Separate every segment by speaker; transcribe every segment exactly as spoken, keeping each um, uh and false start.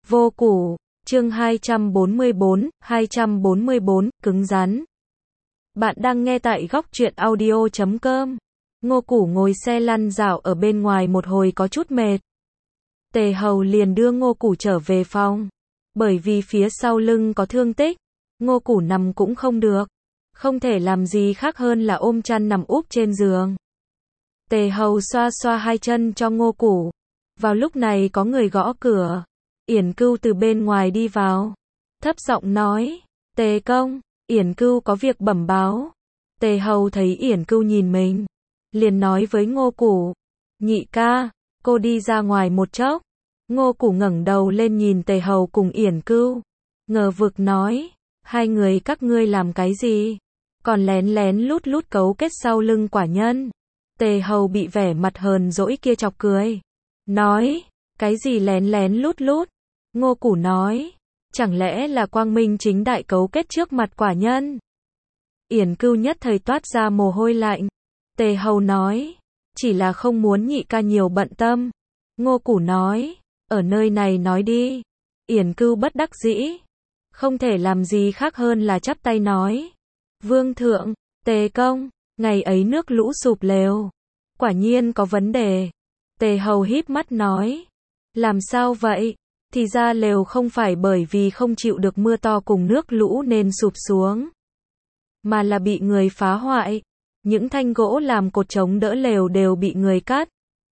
Speaker 1: Vô củ, chương hai trăm bốn mươi bốn, hai trăm bốn mươi bốn, cứng rắn. Bạn đang nghe tại góc truyện audio chấm com. Ngô Củ ngồi xe lăn dạo ở bên ngoài một hồi có chút mệt. Tề Hầu liền đưa Ngô Củ trở về phòng. Bởi vì phía sau lưng có thương tích, Ngô Củ nằm cũng không được. Không thể làm gì khác hơn là ôm chăn nằm úp trên giường. Tề Hầu xoa xoa hai chân cho Ngô Củ. Vào lúc này có người gõ cửa. Yển Cưu từ bên ngoài đi vào. Thấp giọng nói, Tề công, Yển Cưu có việc bẩm báo. Tề Hầu thấy Yển Cưu nhìn mình, liền nói với Ngô Củ, nhị ca, cô đi ra ngoài một chốc. Ngô Củ ngẩng đầu lên nhìn Tề Hầu cùng Yển Cưu, ngờ vực nói, hai người các ngươi làm cái gì? Còn lén lén lút lút cấu kết sau lưng quả nhân. Tề Hầu bị vẻ mặt hờn dỗi kia chọc cười, nói, cái gì lén lén lút lút? Ngô Củ nói, chẳng lẽ là quang minh chính đại cấu kết trước mặt quả nhân? Yển Cưu nhất thời toát ra mồ hôi lạnh. Tề Hầu nói, chỉ là không muốn nhị ca nhiều bận tâm. Ngô Củ nói, ở nơi này nói đi. Yển Cưu bất đắc dĩ, không thể làm gì khác hơn là chắp tay nói, Vương thượng, Tề công, ngày ấy nước lũ sụp lều, quả nhiên có vấn đề. Tề Hầu híp mắt nói, làm sao vậy? Thì ra lều không phải bởi vì không chịu được mưa to cùng nước lũ nên sụp xuống, mà là bị người phá hoại. Những thanh gỗ làm cột chống đỡ lều đều bị người cắt.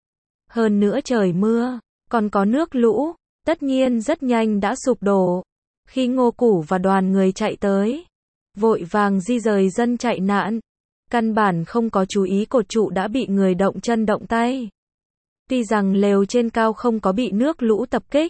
Speaker 1: Hơn nữa trời mưa, còn có nước lũ, tất nhiên rất nhanh đã sụp đổ. Khi Ngô Củ và đoàn người chạy tới, vội vàng di rời dân chạy nạn, căn bản không có chú ý cột trụ đã bị người động chân động tay. Tuy rằng lều trên cao không có bị nước lũ tập kích,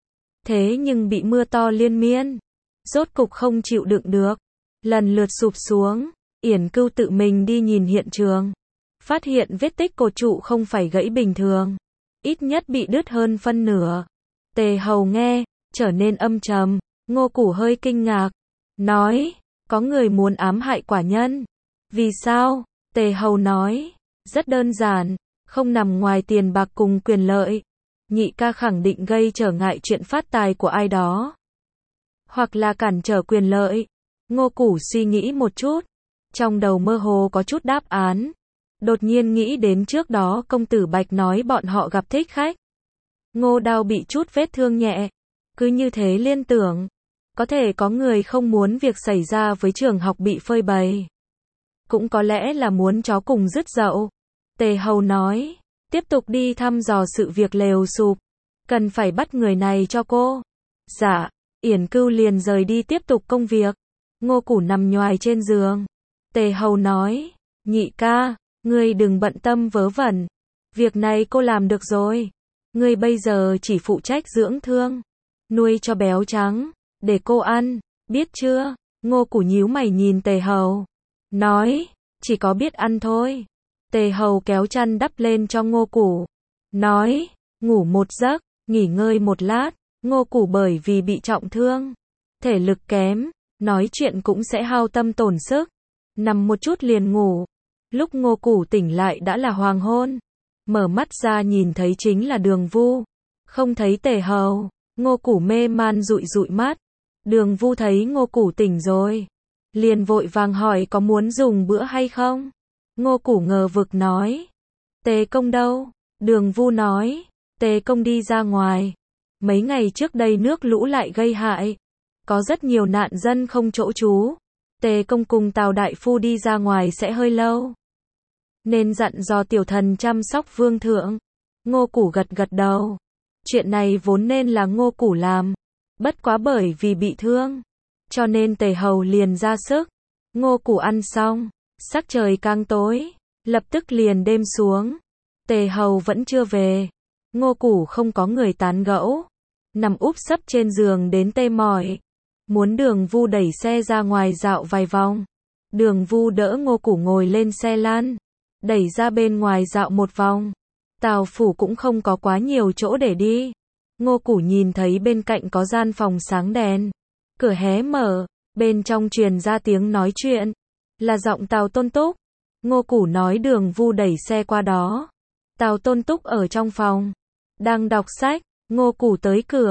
Speaker 1: thế nhưng bị mưa to liên miên, rốt cục không chịu đựng được, lần lượt sụp xuống. Yển Cưu tự mình đi nhìn hiện trường, phát hiện vết tích cột trụ không phải gãy bình thường, ít nhất bị đứt hơn phân nửa. Tề Hầu nghe, trở nên âm trầm. Ngô Củ hơi kinh ngạc, nói, có người muốn ám hại quả nhân. Vì sao? Tề Hầu nói, rất đơn giản, không nằm ngoài tiền bạc cùng quyền lợi. Nhị ca khẳng định gây trở ngại chuyện phát tài của ai đó, hoặc là cản trở quyền lợi. Ngô Củ suy nghĩ một chút, trong đầu mơ hồ có chút đáp án. Đột nhiên nghĩ đến trước đó công tử Bạch nói bọn họ gặp thích khách, Ngô Đao bị chút vết thương nhẹ. Cứ như thế liên tưởng, có thể có người không muốn việc xảy ra với trường học bị phơi bày, cũng có lẽ là muốn chó cùng rứt dậu. Tề Hầu nói, tiếp tục đi thăm dò sự việc lều sụp, cần phải bắt người này cho cô. Dạ. Yển Cưu liền rời đi tiếp tục công việc. Ngô Củ nằm nhoài trên giường. Tề Hầu nói, nhị ca, ngươi đừng bận tâm vớ vẩn, việc này cô làm được rồi. Ngươi bây giờ chỉ phụ trách dưỡng thương, nuôi cho béo trắng, để cô ăn, biết chưa? Ngô Củ nhíu mày nhìn Tề Hầu, nói, chỉ có biết ăn thôi. Tề Hầu kéo chăn đắp lên cho Ngô Củ, nói, ngủ một giấc, nghỉ ngơi một lát. Ngô Củ bởi vì bị trọng thương, thể lực kém, nói chuyện cũng sẽ hao tâm tổn sức, nằm một chút liền ngủ. Lúc Ngô Củ tỉnh lại đã là hoàng hôn, mở mắt ra nhìn thấy chính là Đường Vu, không thấy Tề Hầu. Ngô Củ mê man dụi dụi mắt. Đường Vu thấy Ngô Củ tỉnh rồi, liền vội vàng hỏi có muốn dùng bữa hay không. Ngô Củ ngờ vực nói, Tề công đâu? Đường Vu nói, Tề công đi ra ngoài. Mấy ngày trước đây nước lũ lại gây hại, có rất nhiều nạn dân không chỗ trú. Tề công cùng Tào đại phu đi ra ngoài sẽ hơi lâu, nên dặn dò tiểu thần chăm sóc vương thượng. Ngô Củ gật gật đầu. Chuyện này vốn nên là Ngô Củ làm, bất quá bởi vì bị thương, cho nên Tề Hầu liền ra sức. Ngô Củ ăn xong, sắc trời càng tối, lập tức liền đêm xuống. Tề Hầu vẫn chưa về. Ngô Củ không có người tán gẫu, nằm úp sấp trên giường đến tê mỏi, muốn Đường Vu đẩy xe ra ngoài dạo vài vòng. Đường Vu đỡ Ngô Củ ngồi lên xe lăn, đẩy ra bên ngoài dạo một vòng. Tào phủ cũng không có quá nhiều chỗ để đi. Ngô Củ nhìn thấy bên cạnh có gian phòng sáng đèn, cửa hé mở, bên trong truyền ra tiếng nói chuyện, là giọng Tào Tôn Túc. Ngô Củ nói Đường Vu đẩy xe qua đó. Tào Tôn Túc ở trong phòng, đang đọc sách. Ngô Củ tới cửa,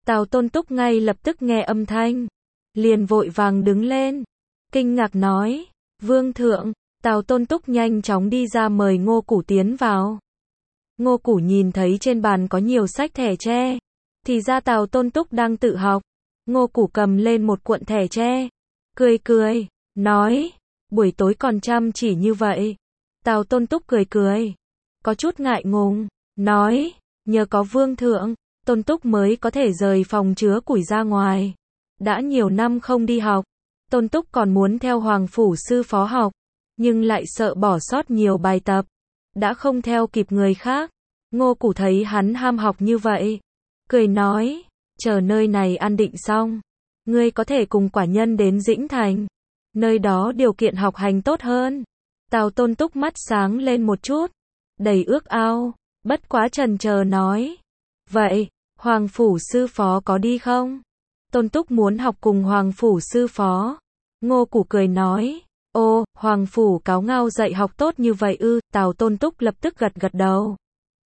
Speaker 1: Tào Tôn Túc ngay lập tức nghe âm thanh, liền vội vàng đứng lên, kinh ngạc nói, Vương thượng. Tào Tôn Túc nhanh chóng đi ra mời Ngô Củ tiến vào. Ngô Củ nhìn thấy trên bàn có nhiều sách thẻ tre, thì ra Tào Tôn Túc đang tự học. Ngô Củ cầm lên một cuộn thẻ tre, cười cười, nói, buổi tối còn chăm chỉ như vậy. Tào Tôn Túc cười cười, có chút ngại ngùng, nói, nhờ có Vương thượng, Tôn Túc mới có thể rời phòng chứa củi ra ngoài. Đã nhiều năm không đi học, Tôn Túc còn muốn theo Hoàng Phủ sư phó học, nhưng lại sợ bỏ sót nhiều bài tập, đã không theo kịp người khác. Ngô Củ thấy hắn ham học như vậy, cười nói, chờ nơi này an định xong, ngươi có thể cùng quả nhân đến Dĩnh Thành, nơi đó điều kiện học hành tốt hơn. Tào Tôn Túc mắt sáng lên một chút, đầy ước ao, bất quá chần chờ nói, vậy, Hoàng Phủ sư phó có đi không? Tôn Túc muốn học cùng Hoàng Phủ sư phó. Ngô Củ cười nói, ô, Hoàng Phủ Cáo Ngao dạy học tốt như vậy ư? Tào Tôn Túc lập tức gật gật đầu,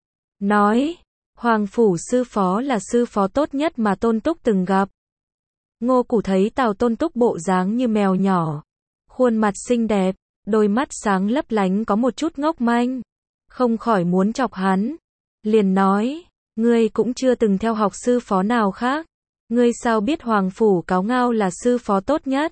Speaker 1: nói, Hoàng Phủ sư phó là sư phó tốt nhất mà Tôn Túc từng gặp. Ngô Củ thấy Tào Tôn Túc bộ dáng như mèo nhỏ, khuôn mặt xinh đẹp, đôi mắt sáng lấp lánh có một chút ngốc manh, không khỏi muốn chọc hắn, liền nói, ngươi cũng chưa từng theo học sư phó nào khác, ngươi sao biết Hoàng Phủ Cáo Ngao là sư phó tốt nhất?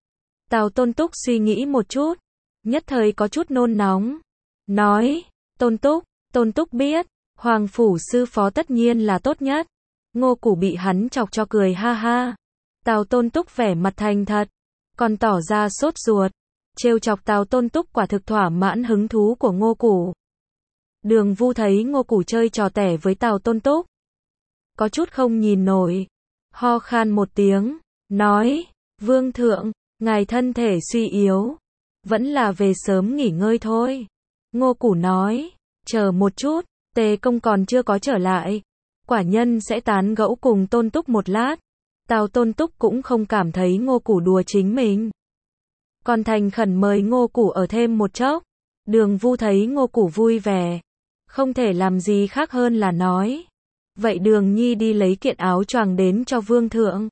Speaker 1: Tào Tôn Túc suy nghĩ một chút, nhất thời có chút nôn nóng, nói, Tôn Túc, Tôn Túc biết, Hoàng Phủ sư phó tất nhiên là tốt nhất. Ngô Củ bị hắn chọc cho cười ha ha. Tào Tôn Túc vẻ mặt thành thật, còn tỏ ra sốt ruột, trêu chọc Tào Tôn Túc quả thực thỏa mãn hứng thú của Ngô Củ. Đường Vu thấy Ngô Củ chơi trò tẻ với Tào Tôn Túc, có chút không nhìn nổi, ho khan một tiếng, nói, Vương thượng, ngài thân thể suy yếu, vẫn là về sớm nghỉ ngơi thôi. Ngô Củ nói, chờ một chút, Tề công còn chưa có trở lại, quả nhân sẽ tán gẫu cùng Tôn Túc một lát. Tào Tôn Túc cũng không cảm thấy Ngô Củ đùa chính mình, còn thành khẩn mời Ngô Củ ở thêm một chốc. Đường Vu thấy Ngô Củ vui vẻ, không thể làm gì khác hơn là nói, vậy Đường Nhi đi lấy kiện áo choàng đến cho Vương thượng.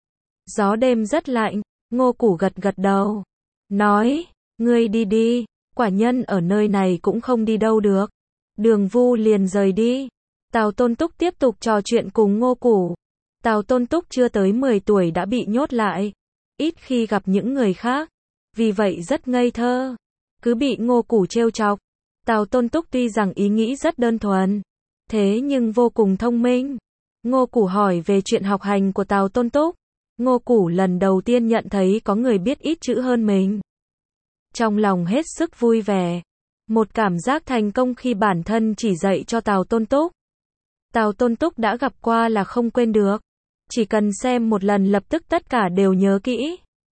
Speaker 1: Gió đêm rất lạnh, Ngô Củ gật gật đầu, nói, ngươi đi đi, quả nhân ở nơi này cũng không đi đâu được. Đường Vu liền rời đi. Tào Tôn Túc tiếp tục trò chuyện cùng Ngô Củ. Tào Tôn Túc chưa tới mười tuổi đã bị nhốt lại, ít khi gặp những người khác, vì vậy rất ngây thơ, cứ bị Ngô Củ trêu chọc. Tào Tôn Túc tuy rằng ý nghĩ rất đơn thuần, thế nhưng vô cùng thông minh. Ngô Củ hỏi về chuyện học hành của Tào Tôn Túc. Ngô Củ lần đầu tiên nhận thấy có người biết ít chữ hơn mình, trong lòng hết sức vui vẻ, một cảm giác thành công khi bản thân chỉ dạy cho Tào Tôn Túc. Tào Tôn Túc đã gặp qua là không quên được, chỉ cần xem một lần lập tức tất cả đều nhớ kỹ.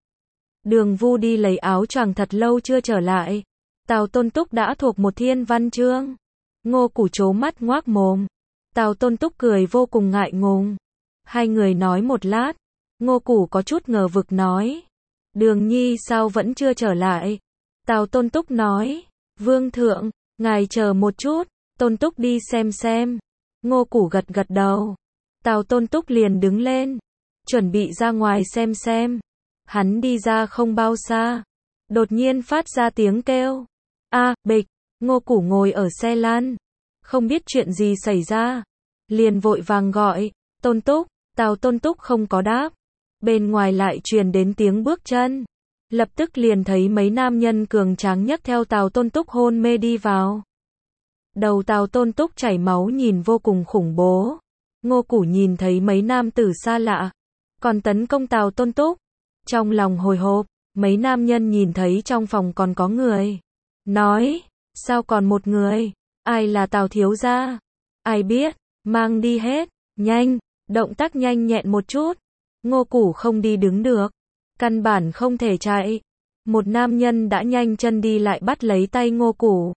Speaker 1: Đường Vu đi lấy áo choàng thật lâu chưa trở lại, Tào Tôn Túc đã thuộc một thiên văn chương. Ngô Củ trố mắt ngoác mồm, Tào Tôn Túc cười vô cùng ngại ngùng. Hai người nói một lát, Ngô Củ có chút ngờ vực nói, Đường Nhi sao vẫn chưa trở lại? Tào Tôn Túc nói, Vương thượng, ngài chờ một chút, Tôn Túc đi xem xem. Ngô Củ gật gật đầu. Tào Tôn Túc liền đứng lên, chuẩn bị ra ngoài xem xem. Hắn đi ra không bao xa, đột nhiên phát ra tiếng kêu. A, bịch, Ngô Củ ngồi ở xe lăn, không biết chuyện gì xảy ra, liền vội vàng gọi, Tôn Túc. Tào Tôn Túc không có đáp. Bên ngoài lại truyền đến tiếng bước chân. Lập tức liền thấy mấy nam nhân cường tráng nhấc theo Tào Tôn Túc hôn mê đi vào. Đầu Tào Tôn Túc chảy máu nhìn vô cùng khủng bố. Ngô Củ nhìn thấy mấy nam tử xa lạ, còn tấn công Tào Tôn Túc. Trong lòng hồi hộp, mấy nam nhân nhìn thấy trong phòng còn có người, nói, sao còn một người, ai là Tào thiếu gia? Ai biết, mang đi hết, nhanh, động tác nhanh nhẹn một chút. Ngô Củ không đi đứng được, căn bản không thể chạy. Một nam nhân đã nhanh chân đi lại bắt lấy tay Ngô Củ.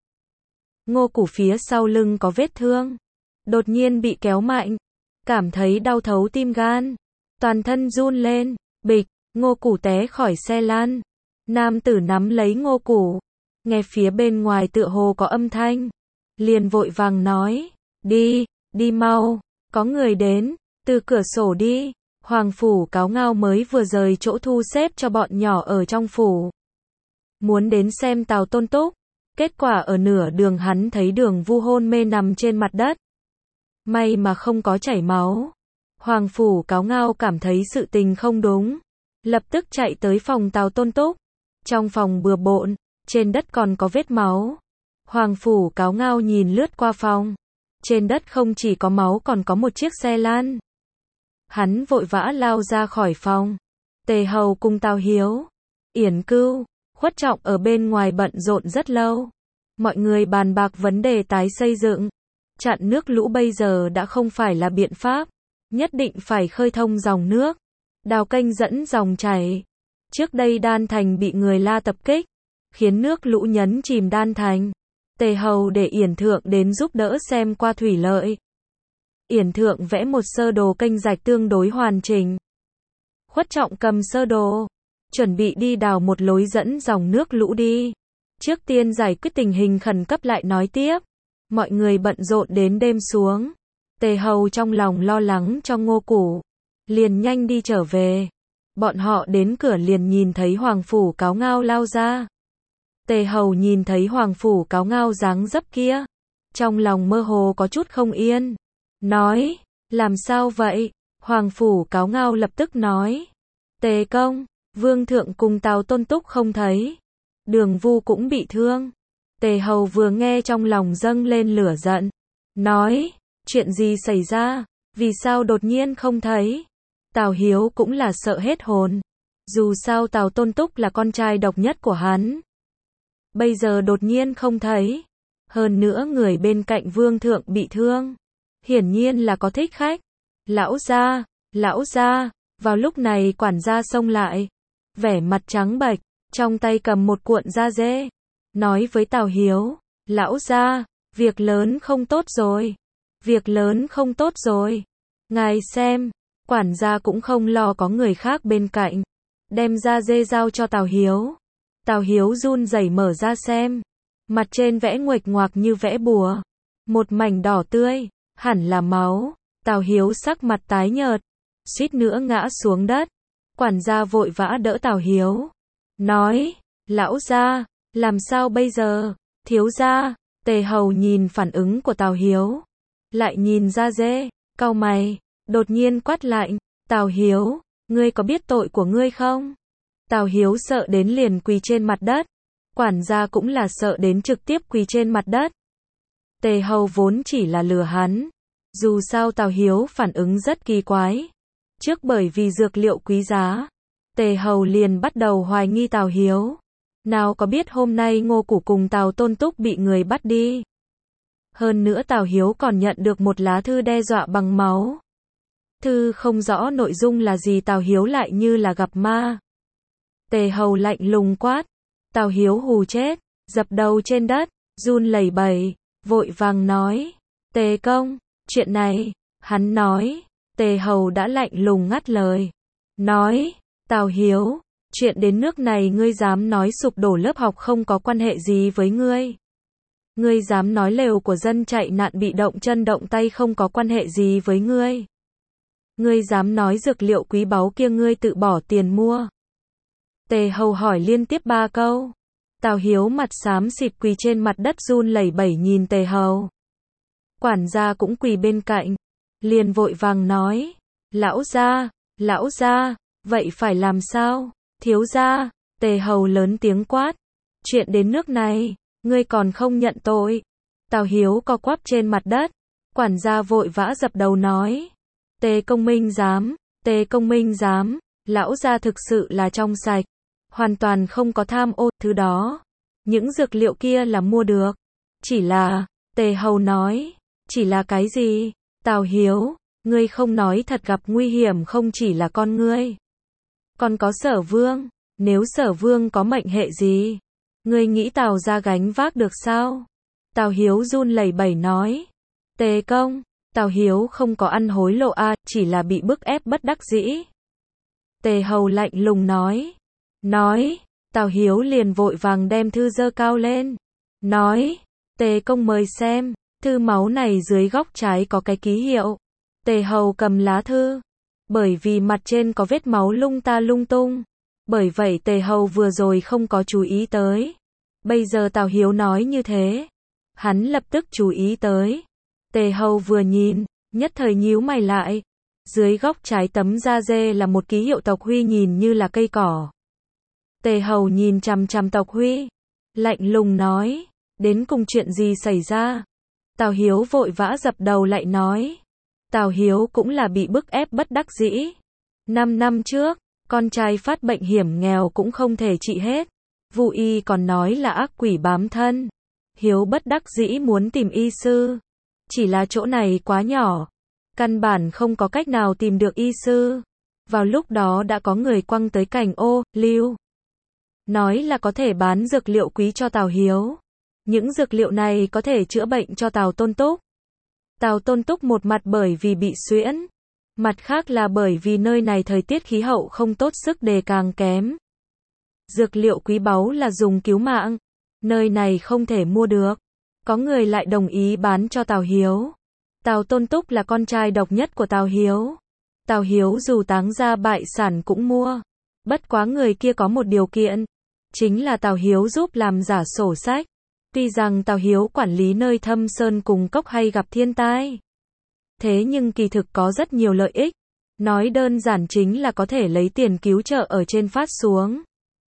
Speaker 1: Ngô Củ phía sau lưng có vết thương, đột nhiên bị kéo mạnh, cảm thấy đau thấu tim gan, toàn thân run lên, bịch, Ngô Củ té khỏi xe lăn. Nam tử nắm lấy Ngô Củ, nghe phía bên ngoài tựa hồ có âm thanh, liền vội vàng nói, đi, đi mau, có người đến. Từ cửa sổ đi, Hoàng phủ Cáo Ngao mới vừa rời chỗ thu xếp cho bọn nhỏ ở trong phủ. Muốn đến xem Tào Tôn Túc, kết quả ở nửa đường hắn thấy Đường Vu hôn mê nằm trên mặt đất. May mà không có chảy máu. Hoàng phủ Cáo Ngao cảm thấy sự tình không đúng, lập tức chạy tới phòng Tào Tôn Túc. Trong phòng bừa bộn, trên đất còn có vết máu. Hoàng phủ Cáo Ngao nhìn lướt qua phòng. Trên đất không chỉ có máu còn có một chiếc xe lăn. Hắn vội vã lao ra khỏi phòng. Tề Hầu cùng Tào Hiếu, Yển Cưu, Khuất Trọng ở bên ngoài bận rộn rất lâu. Mọi người bàn bạc vấn đề tái xây dựng. Chặn nước lũ bây giờ đã không phải là biện pháp. Nhất định phải khơi thông dòng nước. Đào kênh dẫn dòng chảy. Trước đây Đan Thành bị người La tập kích, khiến nước lũ nhấn chìm Đan Thành. Tề Hầu để Yển Thượng đến giúp đỡ xem qua thủy lợi. Yển Thượng vẽ một sơ đồ kênh rạch tương đối hoàn chỉnh. Khuất Trọng cầm sơ đồ, chuẩn bị đi đào một lối dẫn dòng nước lũ đi. Trước tiên giải quyết tình hình khẩn cấp lại nói tiếp. Mọi người bận rộn đến đêm xuống. Tề Hầu trong lòng lo lắng cho Ngô Củ, liền nhanh đi trở về. Bọn họ đến cửa liền nhìn thấy Hoàng phủ Cáo Ngao lao ra. Tề Hầu nhìn thấy Hoàng phủ Cáo Ngao dáng dấp kia, trong lòng mơ hồ có chút không yên. Nói, làm sao vậy? Hoàng phủ Cáo Ngao lập tức nói, Tề công, Vương thượng cùng Tào Tôn Túc không thấy. Đường Vu cũng bị thương. Tề Hầu vừa nghe trong lòng dâng lên lửa giận. Nói, chuyện gì xảy ra? Vì sao đột nhiên không thấy? Tào Hiếu cũng là sợ hết hồn. Dù sao Tào Tôn Túc là con trai độc nhất của hắn. Bây giờ đột nhiên không thấy. Hơn nữa người bên cạnh Vương thượng bị thương. Hiển nhiên là có thích khách. Lão gia, lão gia. Vào lúc này quản gia xông lại. Vẻ mặt trắng bệch, trong tay cầm một cuộn da dê. Nói với Tào Hiếu, lão gia, việc lớn không tốt rồi. Việc lớn không tốt rồi. Ngài xem, quản gia cũng không lo có người khác bên cạnh. Đem da dê giao cho Tào Hiếu. Tào Hiếu run rẩy mở ra xem. Mặt trên vẽ nguệch ngoạc như vẽ bùa. Một mảnh đỏ tươi, hẳn là máu. Tào Hiếu sắc mặt tái nhợt, suýt nữa ngã xuống đất. Quản gia vội vã đỡ Tào Hiếu. Nói, lão gia, làm sao bây giờ? Thiếu gia. Tề Hầu nhìn phản ứng của Tào Hiếu, lại nhìn da dê, cau mày, đột nhiên quát lạnh, Tào Hiếu, ngươi có biết tội của ngươi không? Tào Hiếu sợ đến liền quỳ trên mặt đất. Quản gia cũng là sợ đến trực tiếp quỳ trên mặt đất. Tề Hầu vốn chỉ là lừa hắn. Dù sao Tào Hiếu phản ứng rất kỳ quái. Trước bởi vì dược liệu quý giá, Tề Hầu liền bắt đầu hoài nghi Tào Hiếu. Nào có biết hôm nay Ngô Củ cùng Tào Tôn Túc bị người bắt đi. Hơn nữa Tào Hiếu còn nhận được một lá thư đe dọa bằng máu. Thư không rõ nội dung là gì, Tào Hiếu lại như là gặp ma. Tề Hầu lạnh lùng quát. Tào Hiếu hù chết, dập đầu trên đất, run lẩy bẩy, vội vàng nói, Tề công, chuyện này, hắn nói. Tề Hầu đã lạnh lùng ngắt lời. Nói, Tào Hiếu, chuyện đến nước này ngươi dám nói sụp đổ lớp học không có quan hệ gì với ngươi. Ngươi dám nói lều của dân chạy nạn bị động chân động tay không có quan hệ gì với ngươi. Ngươi dám nói dược liệu quý báu kia ngươi tự bỏ tiền mua. Tề Hầu hỏi liên tiếp ba câu. Tào Hiếu mặt xám xịt quỳ trên mặt đất run lẩy bẩy nhìn Tề Hầu. Quản gia cũng quỳ bên cạnh, liền vội vàng nói, lão gia, lão gia, vậy phải làm sao? Thiếu gia. Tề Hầu lớn tiếng quát, chuyện đến nước này, ngươi còn không nhận tội. Tào Hiếu co quắp trên mặt đất. Quản gia vội vã dập đầu nói, Tề công minh dám, Tề công minh dám, lão gia thực sự là trong sạch, hoàn toàn không có tham ô thứ đó. Những dược liệu kia là mua được. Chỉ là, Tề Hầu nói, chỉ là cái gì? Tào Hiếu, ngươi không nói thật, gặp nguy hiểm không chỉ là con ngươi, còn có Sở Vương. Nếu Sở Vương có mệnh hệ gì, ngươi nghĩ Tào gia gánh vác được sao? Tào Hiếu run lẩy bẩy nói, Tề công, Tào Hiếu không có ăn hối lộ a, à, chỉ là bị bức ép bất đắc dĩ. Tề Hầu lạnh lùng nói. Nói, Tào Hiếu liền vội vàng đem thư giơ cao lên. Nói, Tề công mời xem, thư máu này dưới góc trái có cái ký hiệu. Tề Hầu cầm lá thư. Bởi vì mặt trên có vết máu lung ta lung tung. Bởi vậy Tề Hầu vừa rồi không có chú ý tới. Bây giờ Tào Hiếu nói như thế. Hắn lập tức chú ý tới. Tề Hầu vừa nhìn, nhất thời nhíu mày lại. Dưới góc trái tấm da dê là một ký hiệu Tộc Huy nhìn như là cây cỏ. Tề Hầu nhìn chằm chằm Tộc Huy. Lạnh lùng nói. Đến cùng chuyện gì xảy ra? Tào Hiếu vội vã dập đầu lại nói. Tào Hiếu cũng là bị bức ép bất đắc dĩ. Năm năm trước, con trai phát bệnh hiểm nghèo cũng không thể trị hết. Vu y còn nói là ác quỷ bám thân. Hiếu bất đắc dĩ muốn tìm y sư. Chỉ là chỗ này quá nhỏ. Căn bản không có cách nào tìm được y sư. Vào lúc đó đã có người quăng tới cảnh ô, lưu. Nói là có thể bán dược liệu quý cho Tào Hiếu. Những dược liệu này có thể chữa bệnh cho Tào Tôn Túc. Tào Tôn Túc một mặt bởi vì bị suyễn. Mặt khác là bởi vì nơi này thời tiết khí hậu không tốt, sức đề càng kém. Dược liệu quý báu là dùng cứu mạng. Nơi này không thể mua được. Có người lại đồng ý bán cho Tào Hiếu. Tào Tôn Túc là con trai độc nhất của Tào Hiếu. Tào Hiếu dù táng ra bại sản cũng mua. Bất quá người kia có một điều kiện. Chính là Tào Hiếu giúp làm giả sổ sách. Tuy rằng Tào Hiếu quản lý nơi thâm sơn cùng cốc hay gặp thiên tai. Thế nhưng kỳ thực có rất nhiều lợi ích. Nói đơn giản chính là có thể lấy tiền cứu trợ ở trên phát xuống.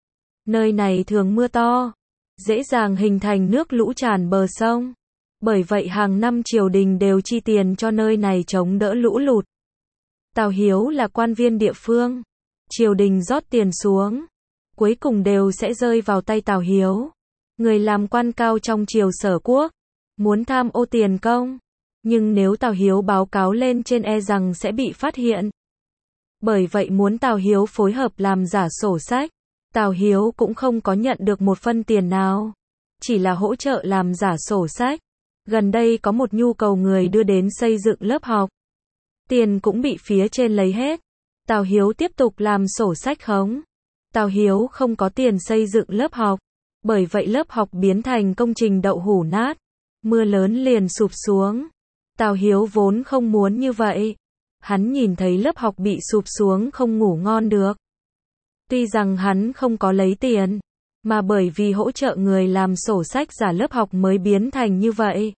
Speaker 1: Nơi này thường mưa to. Dễ dàng hình thành nước lũ tràn bờ sông. Bởi vậy hàng năm triều đình đều chi tiền cho nơi này chống đỡ lũ lụt. Tào Hiếu là quan viên địa phương. Triều đình rót tiền xuống. Cuối cùng đều sẽ rơi vào tay Tào Hiếu. Người làm quan cao trong triều Sở Quốc. Muốn tham ô tiền công. Nhưng nếu Tào Hiếu báo cáo lên trên e rằng sẽ bị phát hiện. Bởi vậy muốn Tào Hiếu phối hợp làm giả sổ sách. Tào Hiếu cũng không có nhận được một phân tiền nào. Chỉ là hỗ trợ làm giả sổ sách. Gần đây có một nhu cầu người đưa đến xây dựng lớp học. Tiền cũng bị phía trên lấy hết. Tào Hiếu tiếp tục làm sổ sách khống. Tào Hiếu không có tiền xây dựng lớp học. Bởi vậy lớp học biến thành công trình đậu hũ nát. Mưa lớn liền sụp xuống. Tào Hiếu vốn không muốn như vậy. Hắn nhìn thấy lớp học bị sụp xuống không ngủ ngon được. Tuy rằng hắn không có lấy tiền. Mà bởi vì hỗ trợ người làm sổ sách giả lớp học mới biến thành như vậy.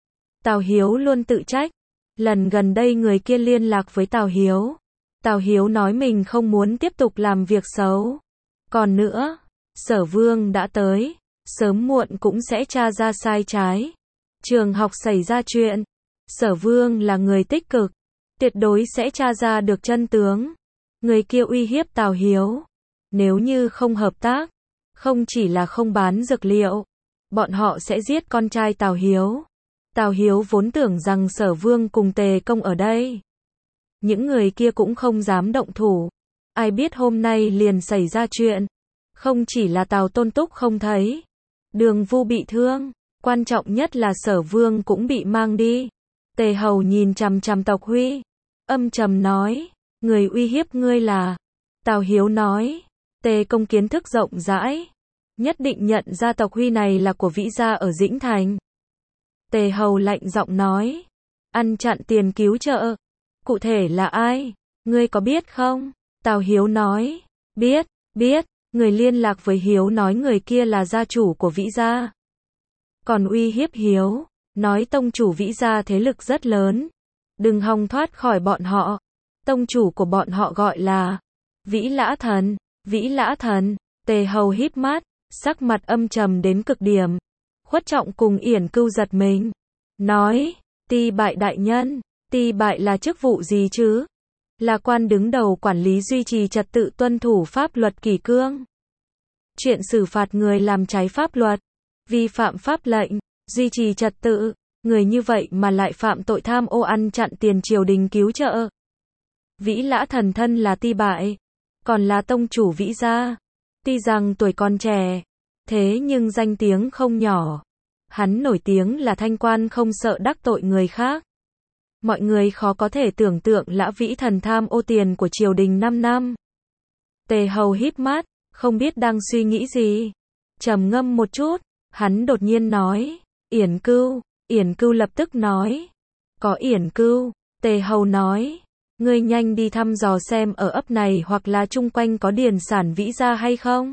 Speaker 1: Tào Hiếu luôn tự trách. Lần gần đây người kia liên lạc với Tào Hiếu. Tào Hiếu nói mình không muốn tiếp tục làm việc xấu. Còn nữa, Sở Vương đã tới. Sớm muộn cũng sẽ tra ra sai trái. Trường học xảy ra chuyện. Sở Vương là người tích cực. Tuyệt đối sẽ tra ra được chân tướng. Người kia uy hiếp Tào Hiếu. Nếu như không hợp tác. Không chỉ là không bán dược liệu. Bọn họ sẽ giết con trai Tào Hiếu. Tào Hiếu vốn tưởng rằng Sở Vương cùng Tề Công ở đây. Những người kia cũng không dám động thủ. Ai biết hôm nay liền xảy ra chuyện. Không chỉ là Tào Tôn Túc không thấy. Đường Vu bị thương. Quan trọng nhất là Sở Vương cũng bị mang đi. Tề Hầu nhìn chằm chằm Tộc Huy. Âm trầm nói. Người uy hiếp ngươi là. Tào Hiếu nói. Tề Công kiến thức rộng rãi. Nhất định nhận ra Tộc Huy này là của Vĩ gia ở Dĩnh Thành. Tề Hầu lạnh giọng nói. Ăn chặn tiền cứu trợ. Cụ thể là ai? Ngươi có biết không? Tào Hiếu nói. Biết, biết. Người liên lạc với Hiếu nói người kia là gia chủ của Vĩ gia. Còn uy hiếp Hiếu. Nói tông chủ Vĩ gia thế lực rất lớn. Đừng hòng thoát khỏi bọn họ. Tông chủ của bọn họ gọi là Vĩ Lã Thần. Vĩ Lã Thần. Tề Hầu híp mắt. Sắc mặt âm trầm đến cực điểm. Khuất Trọng cùng Yển Cưu giật mình. Nói. Ti bại đại nhân. Ti bại là chức vụ gì chứ? Là quan đứng đầu quản lý duy trì trật tự tuân thủ pháp luật kỷ cương. Chuyện xử phạt người làm trái pháp luật. Vi phạm pháp lệnh. Duy trì trật tự. Người như vậy mà lại phạm tội tham ô ăn chặn tiền triều đình cứu trợ. Vĩ Lã Thần thân là Ti bại. Còn là tông chủ Vĩ gia. Tuy rằng tuổi còn trẻ. Thế nhưng danh tiếng không nhỏ. Hắn nổi tiếng là thanh quan không sợ đắc tội người khác. Mọi người khó có thể tưởng tượng Lã Vĩ Thần tham ô tiền của triều đình năm năm. Tề Hầu híp mắt, không biết đang suy nghĩ gì. Trầm ngâm một chút, hắn đột nhiên nói. Yển Cưu. Yển Cưu lập tức nói. Có Yển Cưu. Tề Hầu nói, ngươi nhanh đi thăm dò xem ở ấp này hoặc là chung quanh có điền sản vĩ gia hay không.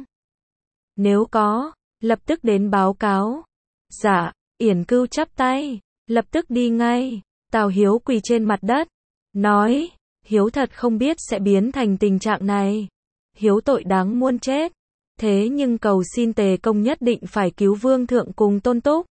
Speaker 1: Nếu có, lập tức đến báo cáo. Dạ, Yển Cưu chắp tay, lập tức đi ngay. Tào Hiếu quỳ trên mặt đất, nói, Hiếu thật không biết sẽ biến thành tình trạng này. Hiếu tội đáng muôn chết. Thế nhưng cầu xin Tề công nhất định phải cứu vương thượng cùng Tôn Túc.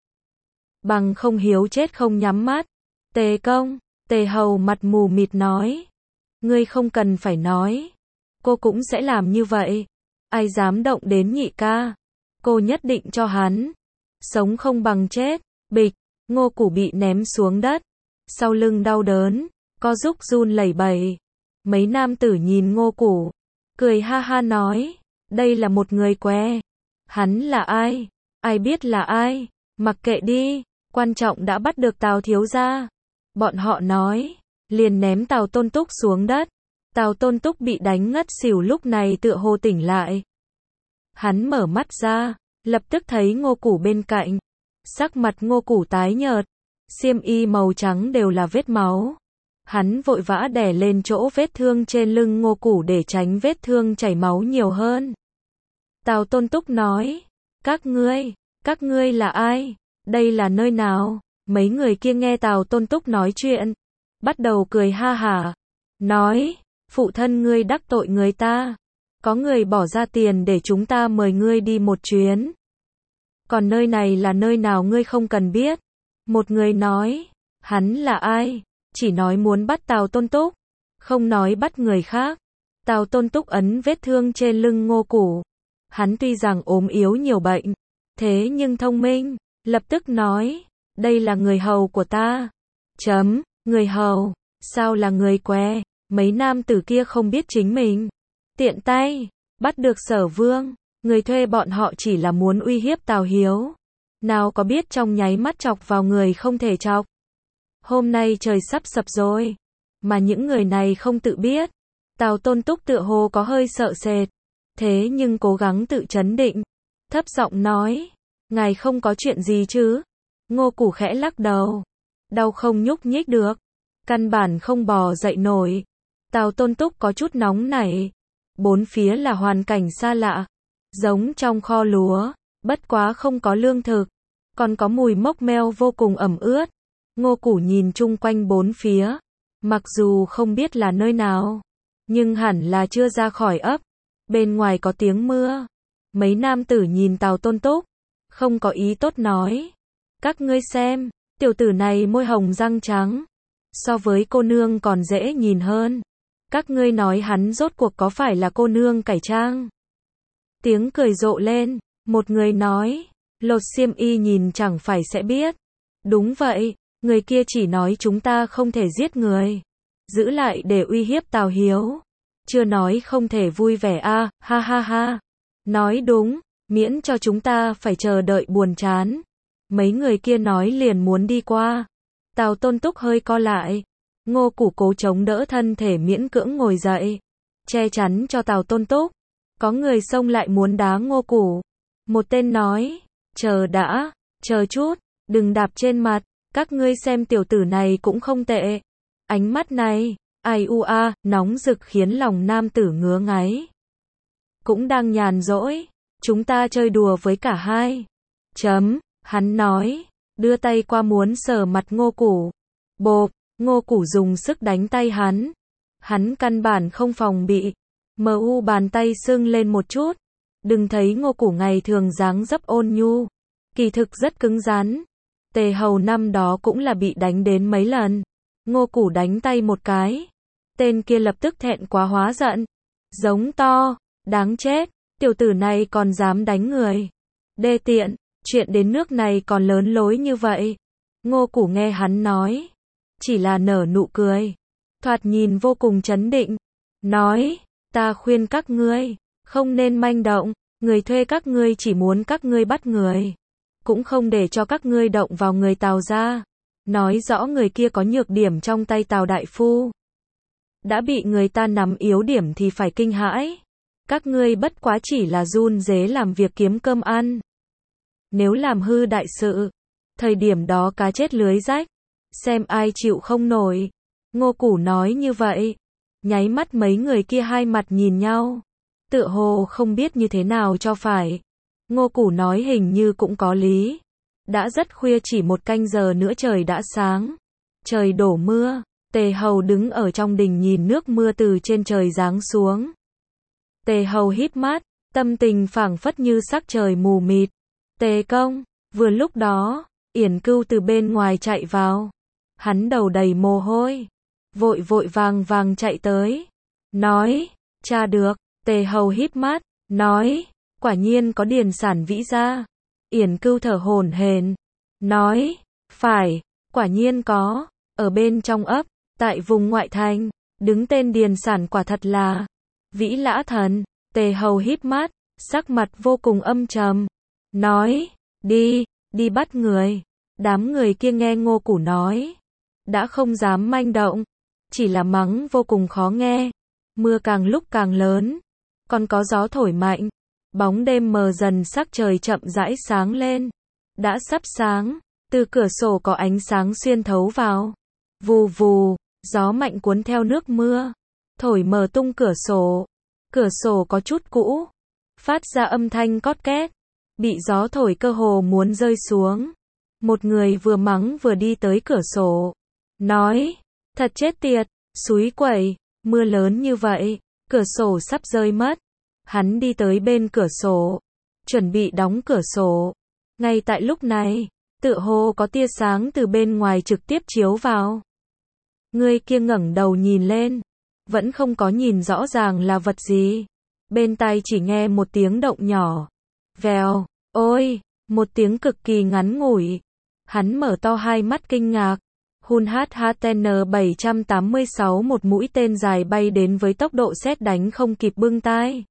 Speaker 1: Bằng không Hiếu chết không nhắm mắt. Tề công, Tề Hầu mặt mù mịt nói. Ngươi không cần phải nói. Cô cũng sẽ làm như vậy. Ai dám động đến nhị ca. Cô nhất định cho hắn. Sống không bằng chết. Bịch, Ngô Củ bị ném xuống đất. Sau lưng đau đớn, co rúc run lẩy bẩy. Mấy nam tử nhìn Ngô Củ, cười ha ha nói, đây là một người què. Hắn là ai? Ai biết là ai? Mặc kệ đi, quan trọng đã bắt được Tào thiếu gia. Bọn họ nói, liền ném Tào Tôn Túc xuống đất. Tào Tôn Túc bị đánh ngất xỉu lúc này tựa hồ tỉnh lại. Hắn mở mắt ra, lập tức thấy Ngô Củ bên cạnh. Sắc mặt Ngô Củ tái nhợt, xiêm y màu trắng đều là vết máu. Hắn vội vã đè lên chỗ vết thương trên lưng Ngô Củ để tránh vết thương chảy máu nhiều hơn. Tào Tôn Túc nói, các ngươi, các ngươi là ai? Đây là nơi nào? Mấy người kia nghe Tào Tôn Túc nói chuyện, bắt đầu cười ha hả, nói, phụ thân ngươi đắc tội người ta. Có người bỏ ra tiền để chúng ta mời ngươi đi một chuyến. Còn nơi này là nơi nào ngươi không cần biết. Một người nói, hắn là ai? Chỉ nói muốn bắt Tào Tôn Túc, không nói bắt người khác. Tào Tôn Túc ấn vết thương trên lưng Ngô Củ. Hắn tuy rằng ốm yếu nhiều bệnh, thế nhưng thông minh, lập tức nói, đây là người hầu của ta. Chấm, người hầu, sao là người què? Mấy nam tử kia không biết chính mình. Tiện tay, bắt được Sở Vương, người thuê bọn họ chỉ là muốn uy hiếp Tào Hiếu. Nào có biết trong nháy mắt chọc vào người không thể chọc. Hôm nay trời sắp sập rồi, mà những người này không tự biết. Tào Tôn Túc tựa hồ có hơi sợ sệt, thế nhưng cố gắng tự trấn định, thấp giọng nói, ngài không có chuyện gì chứ? Ngô Củ khẽ lắc đầu, đau không nhúc nhích được, căn bản không bò dậy nổi. Tào Tôn Túc có chút nóng nảy, bốn phía là hoàn cảnh xa lạ, giống trong kho lúa, bất quá không có lương thực, còn có mùi mốc meo vô cùng ẩm ướt. Ngô Củ nhìn chung quanh bốn phía, mặc dù không biết là nơi nào, nhưng hẳn là chưa ra khỏi ấp. Bên ngoài có tiếng mưa. Mấy nam tử nhìn Tào Tôn Túc, không có ý tốt nói, các ngươi xem, tiểu tử này môi hồng răng trắng, so với cô nương còn dễ nhìn hơn. Các ngươi nói hắn rốt cuộc có phải là cô nương cải trang? Tiếng cười rộ lên, một người nói, lột xiêm y nhìn chẳng phải sẽ biết. Đúng vậy, người kia chỉ nói chúng ta không thể giết người, giữ lại để uy hiếp Tào Hiếu. Chưa nói không thể vui vẻ a, à, ha ha ha. Nói đúng, miễn cho chúng ta phải chờ đợi buồn chán. Mấy người kia nói liền muốn đi qua. Tào Tôn Túc hơi co lại. Ngô Củ cố chống đỡ thân thể miễn cưỡng ngồi dậy, che chắn cho Tào Tôn Túc. Có người xông lại muốn đá Ngô Củ. Một tên nói, chờ đã, chờ chút, đừng đạp trên mặt, các ngươi xem tiểu tử này cũng không tệ. Ánh mắt này, ai u a, nóng rực khiến lòng nam tử ngứa ngáy. Cũng đang nhàn rỗi, chúng ta chơi đùa với cả hai. Chấm, hắn nói, đưa tay qua muốn sờ mặt Ngô Củ. Bộp, Ngô Củ dùng sức đánh tay hắn. Hắn căn bản không phòng bị. Mờ u bàn tay sưng lên một chút. Đừng thấy Ngô Củ ngày thường dáng dấp ôn nhu, kỳ thực rất cứng rắn. Tề Hầu năm đó cũng là bị đánh đến mấy lần. Ngô Củ đánh tay một cái, tên kia lập tức thẹn quá hóa giận, giống to, đáng chết, tiểu tử này còn dám đánh người. Đê tiện, chuyện đến nước này còn lớn lối như vậy. Ngô Củ nghe hắn nói, chỉ là nở nụ cười, thoạt nhìn vô cùng trấn định, nói, ta khuyên các ngươi, không nên manh động, người thuê các ngươi chỉ muốn các ngươi bắt người, cũng không để cho các ngươi động vào người Tào gia. Nói rõ người kia có nhược điểm trong tay Tào đại phu. Đã bị người ta nắm yếu điểm thì phải kinh hãi. Các ngươi bất quá chỉ là run rế làm việc kiếm cơm ăn. Nếu làm hư đại sự, thời điểm đó cá chết lưới rách, xem ai chịu không nổi. Ngô Củ nói như vậy. Nháy mắt mấy người kia hai mặt nhìn nhau. Tựa hồ không biết như thế nào cho phải. Ngô Củ nói hình như cũng có lý. Đã rất khuya, chỉ một canh giờ nữa trời đã sáng. Trời đổ mưa. Tề Hầu đứng ở trong đình nhìn nước mưa từ trên trời giáng xuống. Tề Hầu híp mắt, tâm tình phảng phất như sắc trời mù mịt. Tề công, vừa lúc đó, Yển Cưu từ bên ngoài chạy vào. Hắn đầu đầy mồ hôi, vội vội vàng vàng chạy tới. Nói, tra được. Tề Hầu híp mắt, nói, quả nhiên có điền sản vĩ gia. Yển Cưu thở hổn hển, nói, phải, quả nhiên có, ở bên trong ấp, tại vùng ngoại thành, đứng tên điền sản quả thật là Vĩ Lã Thần. Tề Hầu híp mắt, sắc mặt vô cùng âm trầm, nói, đi, đi bắt người. Đám người kia nghe Ngô Củ nói, đã không dám manh động, chỉ là mắng vô cùng khó nghe. Mưa càng lúc càng lớn, còn có gió thổi mạnh, bóng đêm mờ dần, sắc trời chậm rãi sáng lên. Đã sắp sáng, từ cửa sổ có ánh sáng xuyên thấu vào. Vù vù, gió mạnh cuốn theo nước mưa, thổi mở tung cửa sổ. Cửa sổ có chút cũ, phát ra âm thanh cót két, bị gió thổi cơ hồ muốn rơi xuống. Một người vừa mắng vừa đi tới cửa sổ, nói, thật chết tiệt, xúi quẩy, mưa lớn như vậy, cửa sổ sắp rơi mất. Hắn đi tới bên cửa sổ, chuẩn bị đóng cửa sổ. Ngay tại lúc này, tựa hồ có tia sáng từ bên ngoài trực tiếp chiếu vào. Người kia ngẩng đầu nhìn lên, vẫn không có nhìn rõ ràng là vật gì. Bên tai chỉ nghe một tiếng động nhỏ. Vèo, ôi, một tiếng cực kỳ ngắn ngủi. Hắn mở to hai mắt kinh ngạc. Hun hát hát en bảy tám sáu, một mũi tên dài bay đến với tốc độ sét đánh không kịp bưng tai.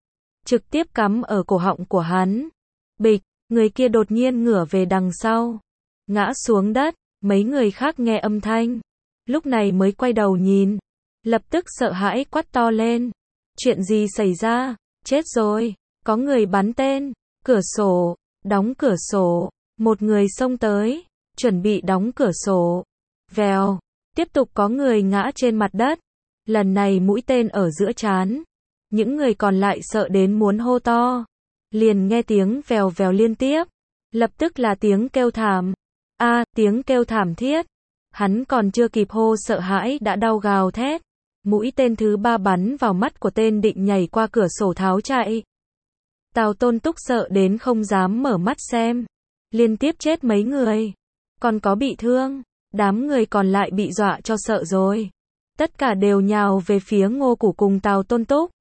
Speaker 1: Trực tiếp cắm ở cổ họng của hắn. Bịch, người kia đột nhiên ngửa về đằng sau, ngã xuống đất. Mấy người khác nghe âm thanh, lúc này mới quay đầu nhìn, lập tức sợ hãi quát to lên. Chuyện gì xảy ra? Chết rồi, có người bắn tên. Cửa sổ, đóng cửa sổ. Một người xông tới, chuẩn bị đóng cửa sổ. Vèo, tiếp tục có người ngã trên mặt đất. Lần này mũi tên ở giữa trán. Những người còn lại sợ đến muốn hô to. Liền nghe tiếng vèo vèo liên tiếp. Lập tức là tiếng kêu thảm. A, à, tiếng kêu thảm thiết. Hắn còn chưa kịp hô sợ hãi đã đau gào thét. Mũi tên thứ ba bắn vào mắt của tên định nhảy qua cửa sổ tháo chạy. Tào Tôn Túc sợ đến không dám mở mắt xem. Liên tiếp chết mấy người. Còn có bị thương. Đám người còn lại bị dọa cho sợ rồi. Tất cả đều nhào về phía Ngô Củ cùng Tào Tôn Túc.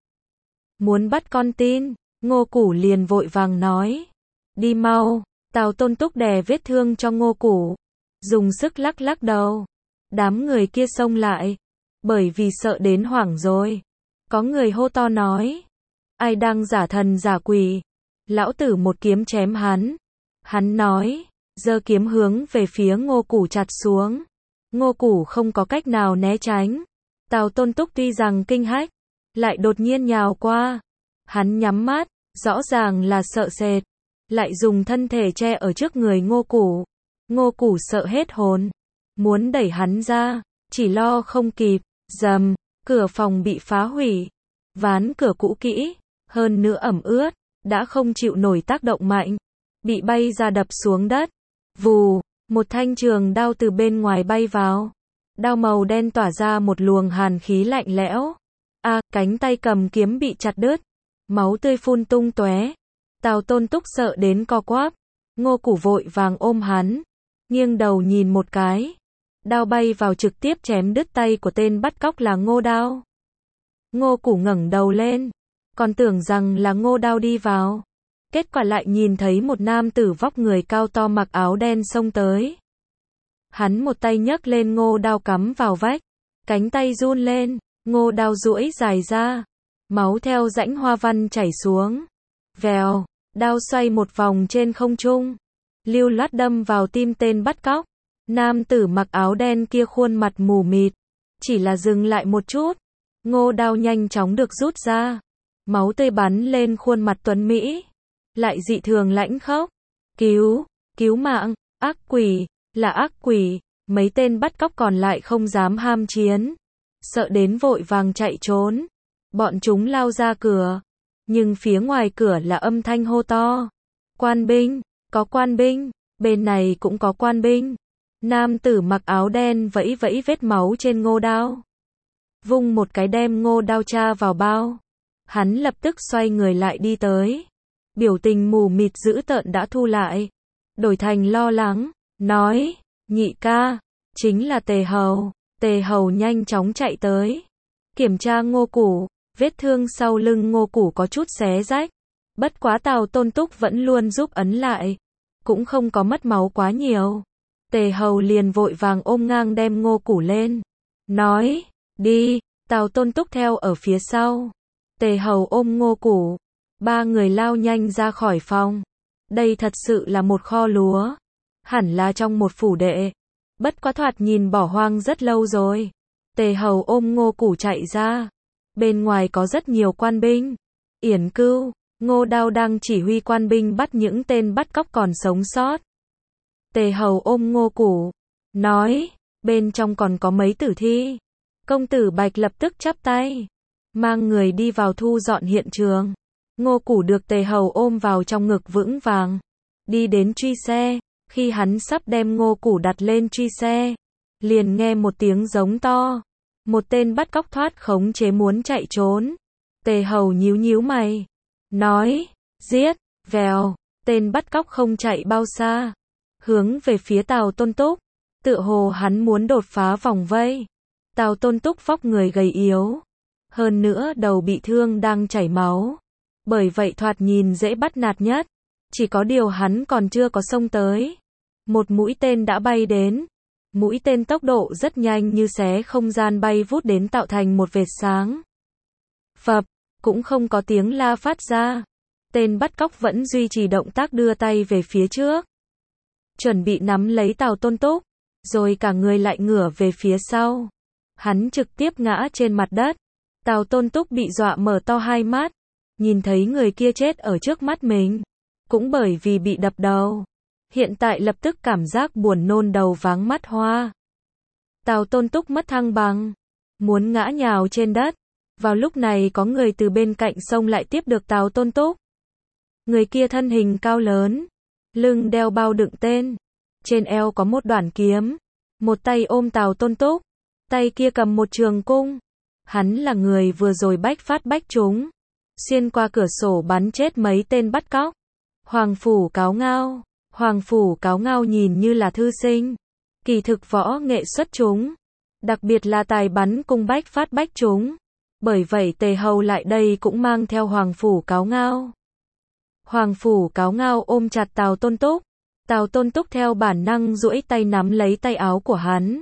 Speaker 1: Muốn bắt con tin. Ngô Củ liền vội vàng nói. Đi mau. Tào Tôn Túc đè vết thương cho Ngô Củ. Dùng sức lắc lắc đầu. Đám người kia xông lại. Bởi vì sợ đến hoảng rồi. Có người hô to nói. Ai đang giả thần giả quỷ. Lão tử một kiếm chém hắn. Hắn nói. Giơ kiếm hướng về phía Ngô Củ chặt xuống. Ngô Củ không có cách nào né tránh. Tào Tôn Túc tuy rằng kinh hách, lại đột nhiên nhào qua. Hắn nhắm mắt, rõ ràng là sợ sệt. Lại dùng thân thể che ở trước người Ngô Củ. Ngô Củ sợ hết hồn. Muốn đẩy hắn ra, chỉ lo không kịp. Dầm, cửa phòng bị phá hủy. Ván cửa cũ kỹ, hơn nữa ẩm ướt, đã không chịu nổi tác động mạnh. Bị bay ra đập xuống đất. Vù, một thanh trường đao từ bên ngoài bay vào. Đao màu đen tỏa ra một luồng hàn khí lạnh lẽo. A, à, cánh tay cầm kiếm bị chặt đứt. Máu tươi phun tung tóe. Tào Tôn Túc sợ đến co quắp. Ngô Củ vội vàng ôm hắn. Nghiêng đầu nhìn một cái. Đao bay vào trực tiếp chém đứt tay của tên bắt cóc là Ngô Đao. Ngô Củ ngẩng đầu lên. Còn tưởng rằng là Ngô Đao đi vào. Kết quả lại nhìn thấy một nam tử vóc người cao to mặc áo đen xông tới. Hắn một tay nhấc lên Ngô Đao cắm vào vách. Cánh tay run lên. Ngô Đao duỗi dài ra. Máu theo rãnh hoa văn chảy xuống. Vèo, đao xoay một vòng trên không trung. Lưu loát đâm vào tim tên bắt cóc. Nam tử mặc áo đen kia khuôn mặt mù mịt. Chỉ là dừng lại một chút. Ngô Đao nhanh chóng được rút ra. Máu tươi bắn lên khuôn mặt tuấn Mỹ. Lại dị thường lãnh khốc. Cứu, cứu mạng, ác quỷ, là ác quỷ. Mấy tên bắt cóc còn lại không dám ham chiến, sợ đến vội vàng chạy trốn. Bọn chúng lao ra cửa, nhưng phía ngoài cửa là âm thanh hô to. Quan binh, có quan binh, bên này cũng có quan binh. Nam tử mặc áo đen vẫy vẫy vết máu trên ngô đao. Vung một cái đem ngô đao tra vào bao. Hắn lập tức xoay người lại đi tới. Biểu tình mù mịt dữ tợn đã thu lại. Đổi thành lo lắng, nói, nhị ca, chính là Tề Hầu. Tề Hầu nhanh chóng chạy tới. Kiểm tra Ngô Củ, vết thương sau lưng Ngô Củ có chút xé rách. Bất quá Tào Tôn Túc vẫn luôn giúp ấn lại. Cũng không có mất máu quá nhiều. Tề Hầu liền vội vàng ôm ngang đem Ngô Củ lên. Nói, đi, Tào Tôn Túc theo ở phía sau. Tề Hầu ôm Ngô Củ. Ba người lao nhanh ra khỏi phòng. Đây thật sự là một kho lúa. Hẳn là trong một phủ đệ. Bất quá thoạt nhìn bỏ hoang rất lâu rồi. Tề Hầu ôm Ngô Củ chạy ra. Bên ngoài có rất nhiều quan binh. Yển Cưu, Ngô Đao đang chỉ huy quan binh bắt những tên bắt cóc còn sống sót. Tề Hầu ôm Ngô Củ. Nói, bên trong còn có mấy tử thi. Công tử Bạch lập tức chắp tay. Mang người đi vào thu dọn hiện trường. Ngô Củ được Tề Hầu ôm vào trong ngực vững vàng. Đi đến truy xe. Khi hắn sắp đem Ngô Củ đặt lên truy xe, liền nghe một tiếng giống to. Một tên bắt cóc thoát khống chế muốn chạy trốn. Tề Hầu nhíu nhíu mày. Nói, giết, vèo. Tên bắt cóc không chạy bao xa. Hướng về phía Tào Tôn Túc. Tựa hồ hắn muốn đột phá vòng vây. Tào Tôn Túc vóc người gầy yếu. Hơn nữa đầu bị thương đang chảy máu. Bởi vậy thoạt nhìn dễ bắt nạt nhất. Chỉ có điều hắn còn chưa có xông tới. Một mũi tên đã bay đến. Mũi tên tốc độ rất nhanh như xé không gian bay vút đến tạo thành một vệt sáng. Phập, cũng không có tiếng la phát ra. Tên bắt cóc vẫn duy trì động tác đưa tay về phía trước. Chuẩn bị nắm lấy Tào Tôn Túc. Rồi cả người lại ngửa về phía sau. Hắn trực tiếp ngã trên mặt đất. Tào Tôn Túc bị dọa mở to hai mắt. Nhìn thấy người kia chết ở trước mắt mình. Cũng bởi vì bị đập đầu. Hiện tại lập tức cảm giác buồn nôn đầu váng mắt hoa. Tào Tôn Túc mất thăng bằng. Muốn ngã nhào trên đất. Vào lúc này có người từ bên cạnh xông lại tiếp được Tào Tôn Túc. Người kia thân hình cao lớn. Lưng đeo bao đựng tên. Trên eo có một đoạn kiếm. Một tay ôm Tào Tôn Túc. Tay kia cầm một trường cung. Hắn là người vừa rồi bách phát bách trúng. Xuyên qua cửa sổ bắn chết mấy tên bắt cóc. Hoàng Phủ Cáo Ngao. Hoàng Phủ Cáo Ngao nhìn như là thư sinh. Kỳ thực võ nghệ xuất chúng. Đặc biệt là tài bắn cung bách phát bách trúng. Bởi vậy Tề Hầu lại đây cũng mang theo Hoàng Phủ Cáo Ngao. Hoàng Phủ Cáo Ngao ôm chặt Tào Tôn Túc. Tào Tôn Túc theo bản năng duỗi tay nắm lấy tay áo của hắn.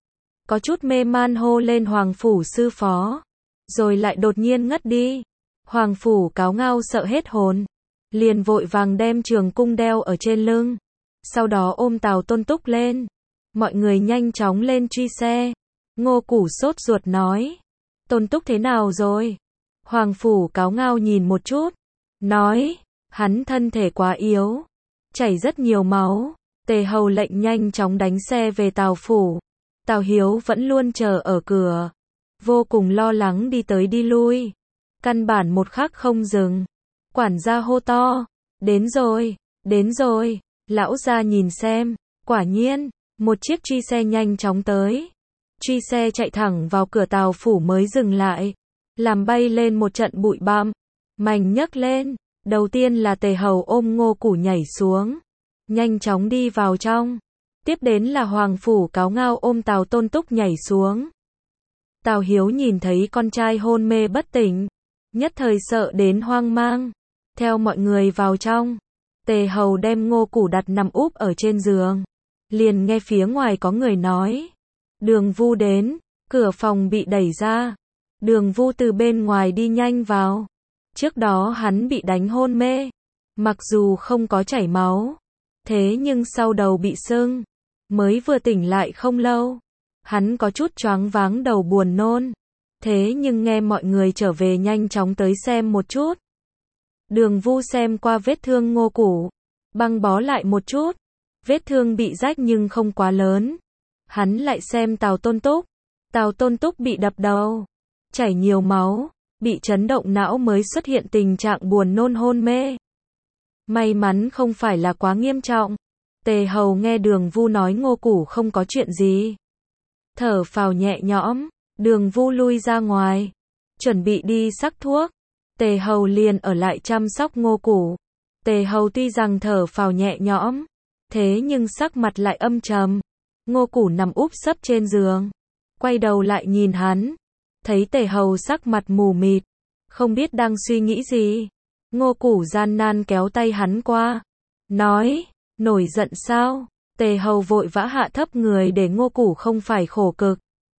Speaker 1: Có chút mê man hô lên Hoàng Phủ sư phó. Rồi lại đột nhiên ngất đi. Hoàng Phủ Cáo Ngao sợ hết hồn. Liền vội vàng đem trường cung đeo ở trên lưng. Sau đó ôm Tào Tôn Túc lên. Mọi người nhanh chóng lên truy xe. Ngô Củ sốt ruột nói. Tôn Túc thế nào rồi? Hoàng Phủ Cáo Ngao nhìn một chút. Nói. Hắn thân thể quá yếu. Chảy rất nhiều máu. Tề Hầu lệnh nhanh chóng đánh xe về Tào Phủ. Tào Hiếu vẫn luôn chờ ở cửa. Vô cùng lo lắng đi tới đi lui. Căn bản một khắc không dừng. Quản gia hô to. Đến rồi, đến rồi. Lão gia nhìn xem. Quả nhiên, một chiếc truy xe nhanh chóng tới. Truy xe chạy thẳng vào cửa Tào Phủ mới dừng lại. Làm bay lên một trận bụi bặm. Mành nhấc lên. Đầu tiên là Tề Hầu ôm Ngô Củ nhảy xuống. Nhanh chóng đi vào trong. Tiếp đến là Hoàng Phủ Cáo Ngao ôm Tào Tôn Túc nhảy xuống. Tào Hiếu nhìn thấy con trai hôn mê bất tỉnh. Nhất thời sợ đến hoang mang. Theo mọi người vào trong. Tề Hầu đem Ngô Củ đặt nằm úp ở trên giường. Liền nghe phía ngoài có người nói. Đường Vu đến. Cửa phòng bị đẩy ra. Đường Vu từ bên ngoài đi nhanh vào. Trước đó hắn bị đánh hôn mê. Mặc dù không có chảy máu. Thế nhưng sau đầu bị sưng. Mới vừa tỉnh lại không lâu. Hắn có chút choáng váng đầu buồn nôn. Thế nhưng nghe mọi người trở về nhanh chóng tới xem một chút. Đường Vu xem qua vết thương Ngô Củ. Băng bó lại một chút. Vết thương bị rách nhưng không quá lớn. Hắn lại xem Tào Tôn Túc. Tào Tôn Túc bị đập đầu, chảy nhiều máu, bị chấn động não mới xuất hiện tình trạng buồn nôn hôn mê. May mắn không phải là quá nghiêm trọng. Tề Hầu nghe Đường Vu nói Ngô Củ không có chuyện gì, thở phào nhẹ nhõm. Đường Vu lui ra ngoài, chuẩn bị đi sắc thuốc. Tề Hầu liền ở lại chăm sóc Ngô Củ. Tề Hầu tuy rằng thở phào nhẹ nhõm, thế nhưng sắc mặt lại âm trầm. Ngô Củ nằm úp sấp trên giường, quay đầu lại nhìn hắn, thấy Tề Hầu sắc mặt mù mịt, không biết đang suy nghĩ gì. Ngô Củ gian nan kéo tay hắn qua, nói, nổi giận sao? Tề Hầu vội vã hạ thấp người để Ngô Củ không phải khổ cực,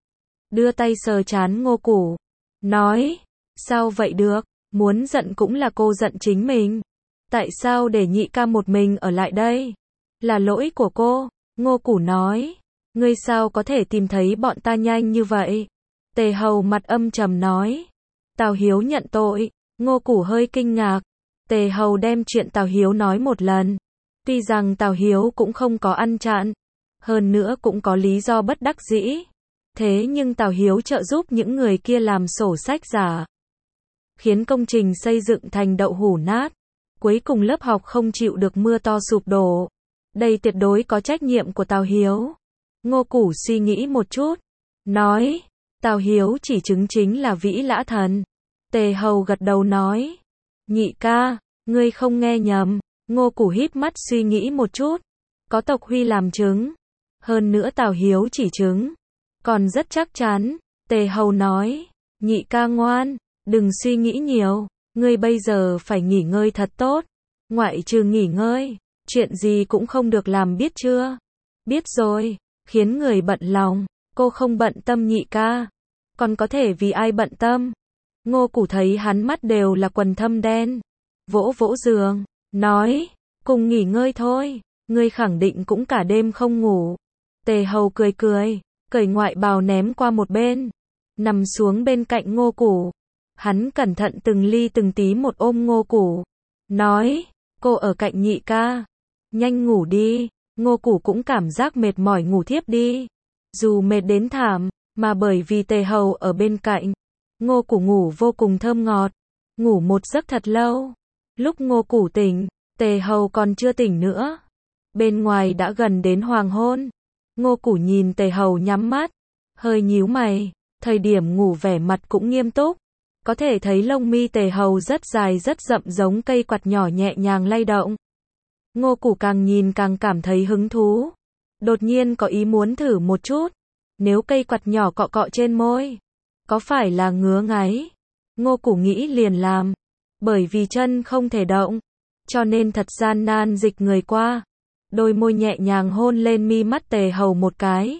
Speaker 1: đưa tay sờ trán Ngô Củ, nói, sao vậy được, muốn giận cũng là cô giận chính mình. Tại sao để nhị ca một mình ở lại đây? Là lỗi của cô. Ngô Củ nói, ngươi sao có thể tìm thấy bọn ta nhanh như vậy? Tề Hầu mặt âm trầm nói, Tào Hiếu nhận tội. Ngô Củ hơi kinh ngạc. Tề Hầu đem chuyện Tào Hiếu nói một lần. Tuy rằng Tào Hiếu cũng không có ăn chặn, hơn nữa cũng có lý do bất đắc dĩ. Thế nhưng Tào Hiếu trợ giúp những người kia làm sổ sách giả, khiến công trình xây dựng thành đậu hũ nát. Cuối cùng lớp học không chịu được mưa to sụp đổ. Đây tuyệt đối có trách nhiệm của Tào Hiếu. Ngô Củ suy nghĩ một chút, nói, Tào Hiếu chỉ chứng chính là Vĩ Lã Thần. Tề Hầu gật đầu nói, nhị ca, ngươi không nghe nhầm. Ngô Củ híp mắt suy nghĩ một chút, có Tộc Huy làm chứng, hơn nữa Tào Hiếu chỉ chứng, còn rất chắc chắn. Tề Hầu nói, nhị ca ngoan, đừng suy nghĩ nhiều, ngươi bây giờ phải nghỉ ngơi thật tốt. Ngoại trừ nghỉ ngơi, chuyện gì cũng không được làm, biết chưa? Biết rồi, khiến người bận lòng. Cô không bận tâm nhị ca, còn có thể vì ai bận tâm? Ngô Củ thấy hắn mắt đều là quần thâm đen, vỗ vỗ giường, nói, cùng nghỉ ngơi thôi, ngươi khẳng định cũng cả đêm không ngủ. Tề Hầu cười cười, cởi ngoại bào ném qua một bên, nằm xuống bên cạnh Ngô Củ. Hắn cẩn thận từng ly từng tí một ôm Ngô Củ, nói, cô ở cạnh nhị ca, nhanh ngủ đi. Ngô Củ cũng cảm giác mệt mỏi ngủ thiếp đi. Dù mệt đến thảm, mà bởi vì Tề Hầu ở bên cạnh, Ngô Củ ngủ vô cùng thơm ngọt, ngủ một giấc thật lâu. Lúc Ngô Củ tỉnh, Tề Hầu còn chưa tỉnh nữa. Bên ngoài đã gần đến hoàng hôn. Ngô Củ nhìn Tề Hầu nhắm mắt, hơi nhíu mày, thời điểm ngủ vẻ mặt cũng nghiêm túc. Có thể thấy lông mi Tề Hầu rất dài rất rậm giống cây quạt nhỏ nhẹ nhàng lay động. Ngô Củ càng nhìn càng cảm thấy hứng thú. Đột nhiên có ý muốn thử một chút. Nếu cây quạt nhỏ cọ cọ trên môi, có phải là ngứa ngáy? Ngô Củ nghĩ liền làm. Bởi vì chân không thể động, cho nên thật gian nan dịch người qua. Đôi môi nhẹ nhàng hôn lên mi mắt Tề Hầu một cái.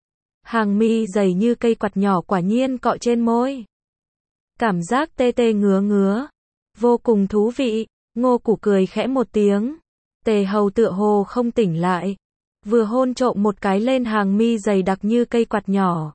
Speaker 1: Hàng mi dày như cây quạt nhỏ quả nhiên cọ trên môi. Cảm giác tê tê ngứa ngứa, vô cùng thú vị. Ngô Củ cười khẽ một tiếng. Tề Hầu tựa hồ không tỉnh lại, vừa hôn trộm một cái lên hàng mi dày đặc như cây quạt nhỏ.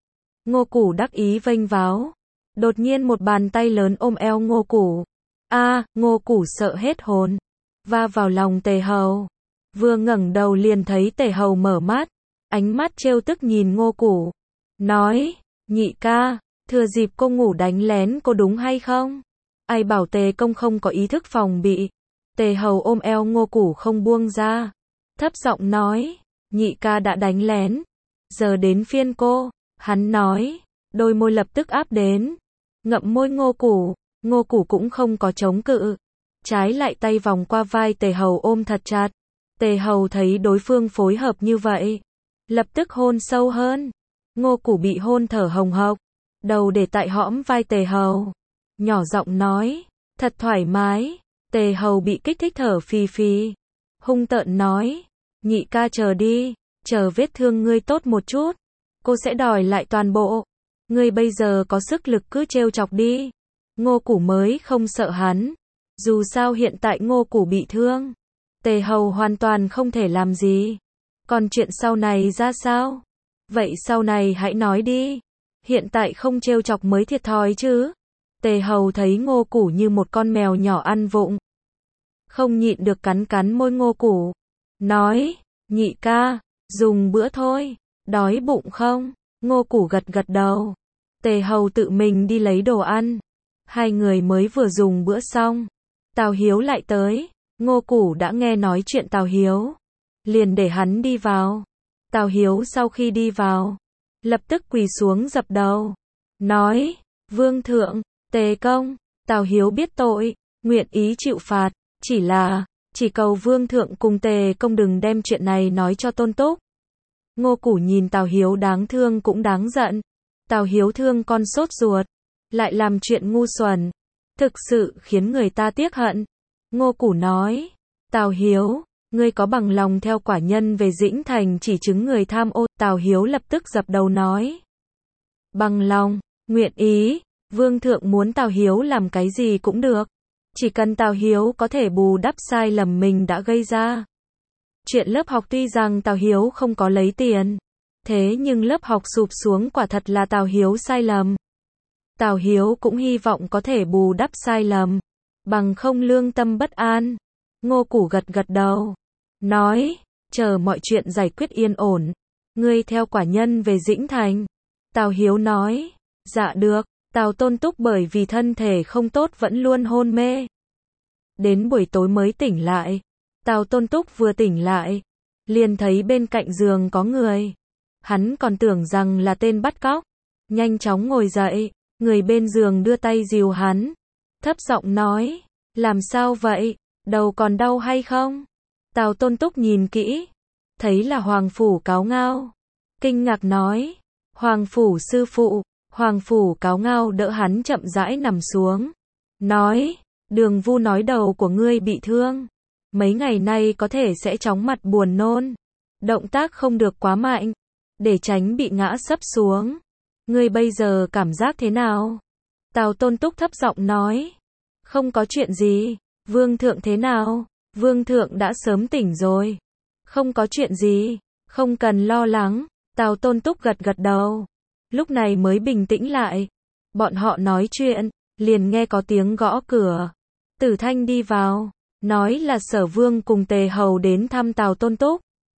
Speaker 1: Ngô Củ đắc ý vênh váo. Đột nhiên một bàn tay lớn ôm eo Ngô Củ. A, à, Ngô Củ sợ hết hồn, va vào lòng Tề Hầu. Vừa ngẩng đầu liền thấy Tề Hầu mở mắt, ánh mắt trêu tức nhìn Ngô Củ, nói, nhị ca, thừa dịp cô ngủ đánh lén cô đúng hay không? Ai bảo Tề công không có ý thức phòng bị. Tề Hầu ôm eo Ngô Củ không buông ra, thấp giọng nói, nhị ca đã đánh lén, giờ đến phiên cô. Hắn nói, đôi môi lập tức áp đến, ngậm môi Ngô Củ. Ngô Củ cũng không có chống cự, trái lại tay vòng qua vai Tề Hầu ôm thật chặt. Tề Hầu thấy đối phương phối hợp như vậy, lập tức hôn sâu hơn. Ngô Củ bị hôn thở hồng hộc, đầu để tại hõm vai Tề Hầu, nhỏ giọng nói, thật thoải mái. Tề Hầu bị kích thích thở phì phì, hung tợn nói, nhị ca chờ đi, chờ vết thương ngươi tốt một chút, cô sẽ đòi lại toàn bộ. Ngươi bây giờ có sức lực cứ trêu chọc đi. Ngô Củ mới không sợ hắn, dù sao hiện tại Ngô Củ bị thương, Tề Hầu hoàn toàn không thể làm gì. Còn chuyện sau này ra sao? Vậy sau này hãy nói đi, hiện tại không trêu chọc mới thiệt thòi chứ. Tề Hầu thấy Ngô Củ như một con mèo nhỏ ăn vụng, không nhịn được cắn cắn môi Ngô Củ, nói, nhị ca, dùng bữa thôi, Đói bụng không? Ngô Củ gật gật đầu. Tề Hầu tự mình đi lấy đồ ăn. Hai người mới vừa dùng bữa xong. Tào Hiếu lại tới. Ngô Củ đã nghe nói chuyện Tào Hiếu. Liền để hắn đi vào. Tào Hiếu sau khi đi vào, lập tức quỳ xuống dập đầu. Nói, Vương thượng, Tề công, Tào Hiếu biết tội, nguyện ý chịu phạt. Chỉ là, chỉ cầu Vương thượng cùng Tề công đừng đem chuyện này nói cho Tôn Túc. Ngô Củ nhìn Tào Hiếu đáng thương cũng đáng giận. Tào Hiếu thương con sốt ruột, lại làm chuyện ngu xuẩn, thực sự khiến người ta tiếc hận. Ngô Củ nói, Tào Hiếu, ngươi có bằng lòng theo quả nhân về Dĩnh Thành chỉ chứng người tham ô? Tào Hiếu lập tức dập đầu nói, bằng lòng, nguyện ý. Vương thượng muốn Tào Hiếu làm cái gì cũng được, chỉ cần Tào Hiếu có thể bù đắp sai lầm mình đã gây ra. Chuyện lớp học tuy rằng Tào Hiếu không có lấy tiền, thế nhưng lớp học sụp xuống quả thật là Tào Hiếu sai lầm. Tào Hiếu cũng hy vọng có thể bù đắp sai lầm, bằng không lương tâm bất an. Ngô Củ gật gật đầu, nói, chờ mọi chuyện giải quyết yên ổn, ngươi theo quả nhân về Dĩnh Thành. Tào Hiếu nói, dạ được. Tào Tôn Túc bởi vì thân thể không tốt vẫn luôn hôn mê. Đến buổi tối mới tỉnh lại. Tào Tôn Túc vừa tỉnh lại, liền thấy bên cạnh giường có người. Hắn còn tưởng rằng là tên bắt cóc. Nhanh chóng ngồi dậy, người bên giường đưa tay dìu hắn. Thấp giọng nói, làm sao vậy, đầu còn đau hay không? Tào Tôn Túc nhìn kỹ, thấy là Hoàng Phủ Cáo Ngao. Kinh ngạc nói, Hoàng Phủ sư phụ. Hoàng Phủ Cáo Ngao đỡ hắn chậm rãi nằm xuống. Nói, Đường Vu nói đầu của ngươi bị thương. Mấy ngày nay có thể sẽ chóng mặt buồn nôn. Động tác không được quá mạnh, để tránh bị ngã sấp xuống. Ngươi bây giờ cảm giác thế nào? Tào Tôn Túc thấp giọng nói, không có chuyện gì. Vương thượng thế nào? Vương thượng đã sớm tỉnh rồi. Không có chuyện gì, không cần lo lắng. Tào Tôn Túc gật gật đầu. Lúc này mới bình tĩnh lại. Bọn họ nói chuyện, liền nghe có tiếng gõ cửa. Tử Thanh đi vào, nói là Sở Vương cùng Tề Hầu đến thăm Tào Tôn Túc.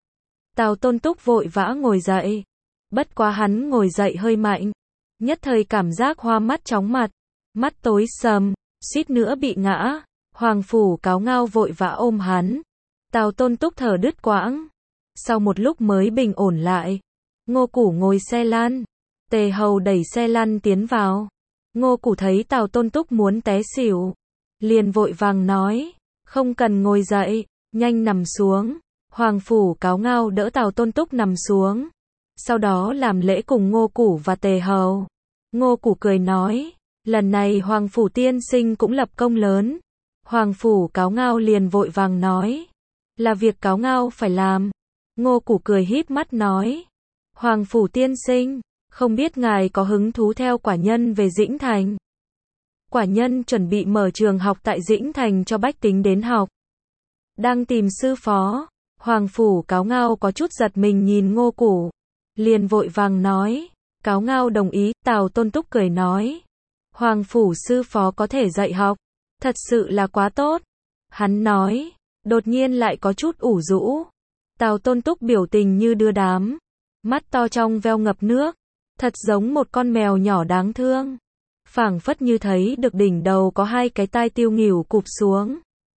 Speaker 1: Tào Tôn Túc vội vã ngồi dậy. Bất quá hắn ngồi dậy hơi mạnh, nhất thời cảm giác hoa mắt chóng mặt, mắt tối sầm, suýt nữa bị ngã. Hoàng Phủ Cáo Ngao vội vã ôm hắn. Tào Tôn Túc thở đứt quãng. Sau một lúc mới bình ổn lại. Ngô Củ ngồi xe lăn. Tề Hầu đẩy xe lăn tiến vào. Ngô Củ thấy Tào Tôn Túc muốn té xỉu, liền vội vàng nói, không cần ngồi dậy, nhanh nằm xuống. Hoàng Phủ Cáo Ngao đỡ Tào Tôn Túc nằm xuống, sau đó làm lễ cùng Ngô Củ và Tề Hầu. Ngô Củ cười nói, lần này Hoàng Phủ tiên sinh cũng lập công lớn. Hoàng Phủ Cáo Ngao liền vội vàng nói, là việc Cáo Ngao phải làm. Ngô Củ cười híp mắt nói, Hoàng Phủ tiên sinh, không biết ngài có hứng thú theo quả nhân về Dĩnh Thành? Quả nhân chuẩn bị mở trường học tại Dĩnh Thành cho bách tính đến học. Đang tìm sư phó. Hoàng Phủ Cáo Ngao có chút giật mình nhìn Ngô Củ, liền vội vàng nói, Cáo Ngao đồng ý. Tào Tôn Túc cười nói, Hoàng Phủ sư phó có thể dạy học, thật sự là quá tốt. Hắn nói, đột nhiên lại có chút ủ rũ. Tào Tôn Túc biểu tình như đưa đám, mắt to trong veo ngập nước, thật giống một con mèo nhỏ đáng thương, phảng phất như thấy được đỉnh đầu có hai cái tai tiêu nghỉu cụp xuống.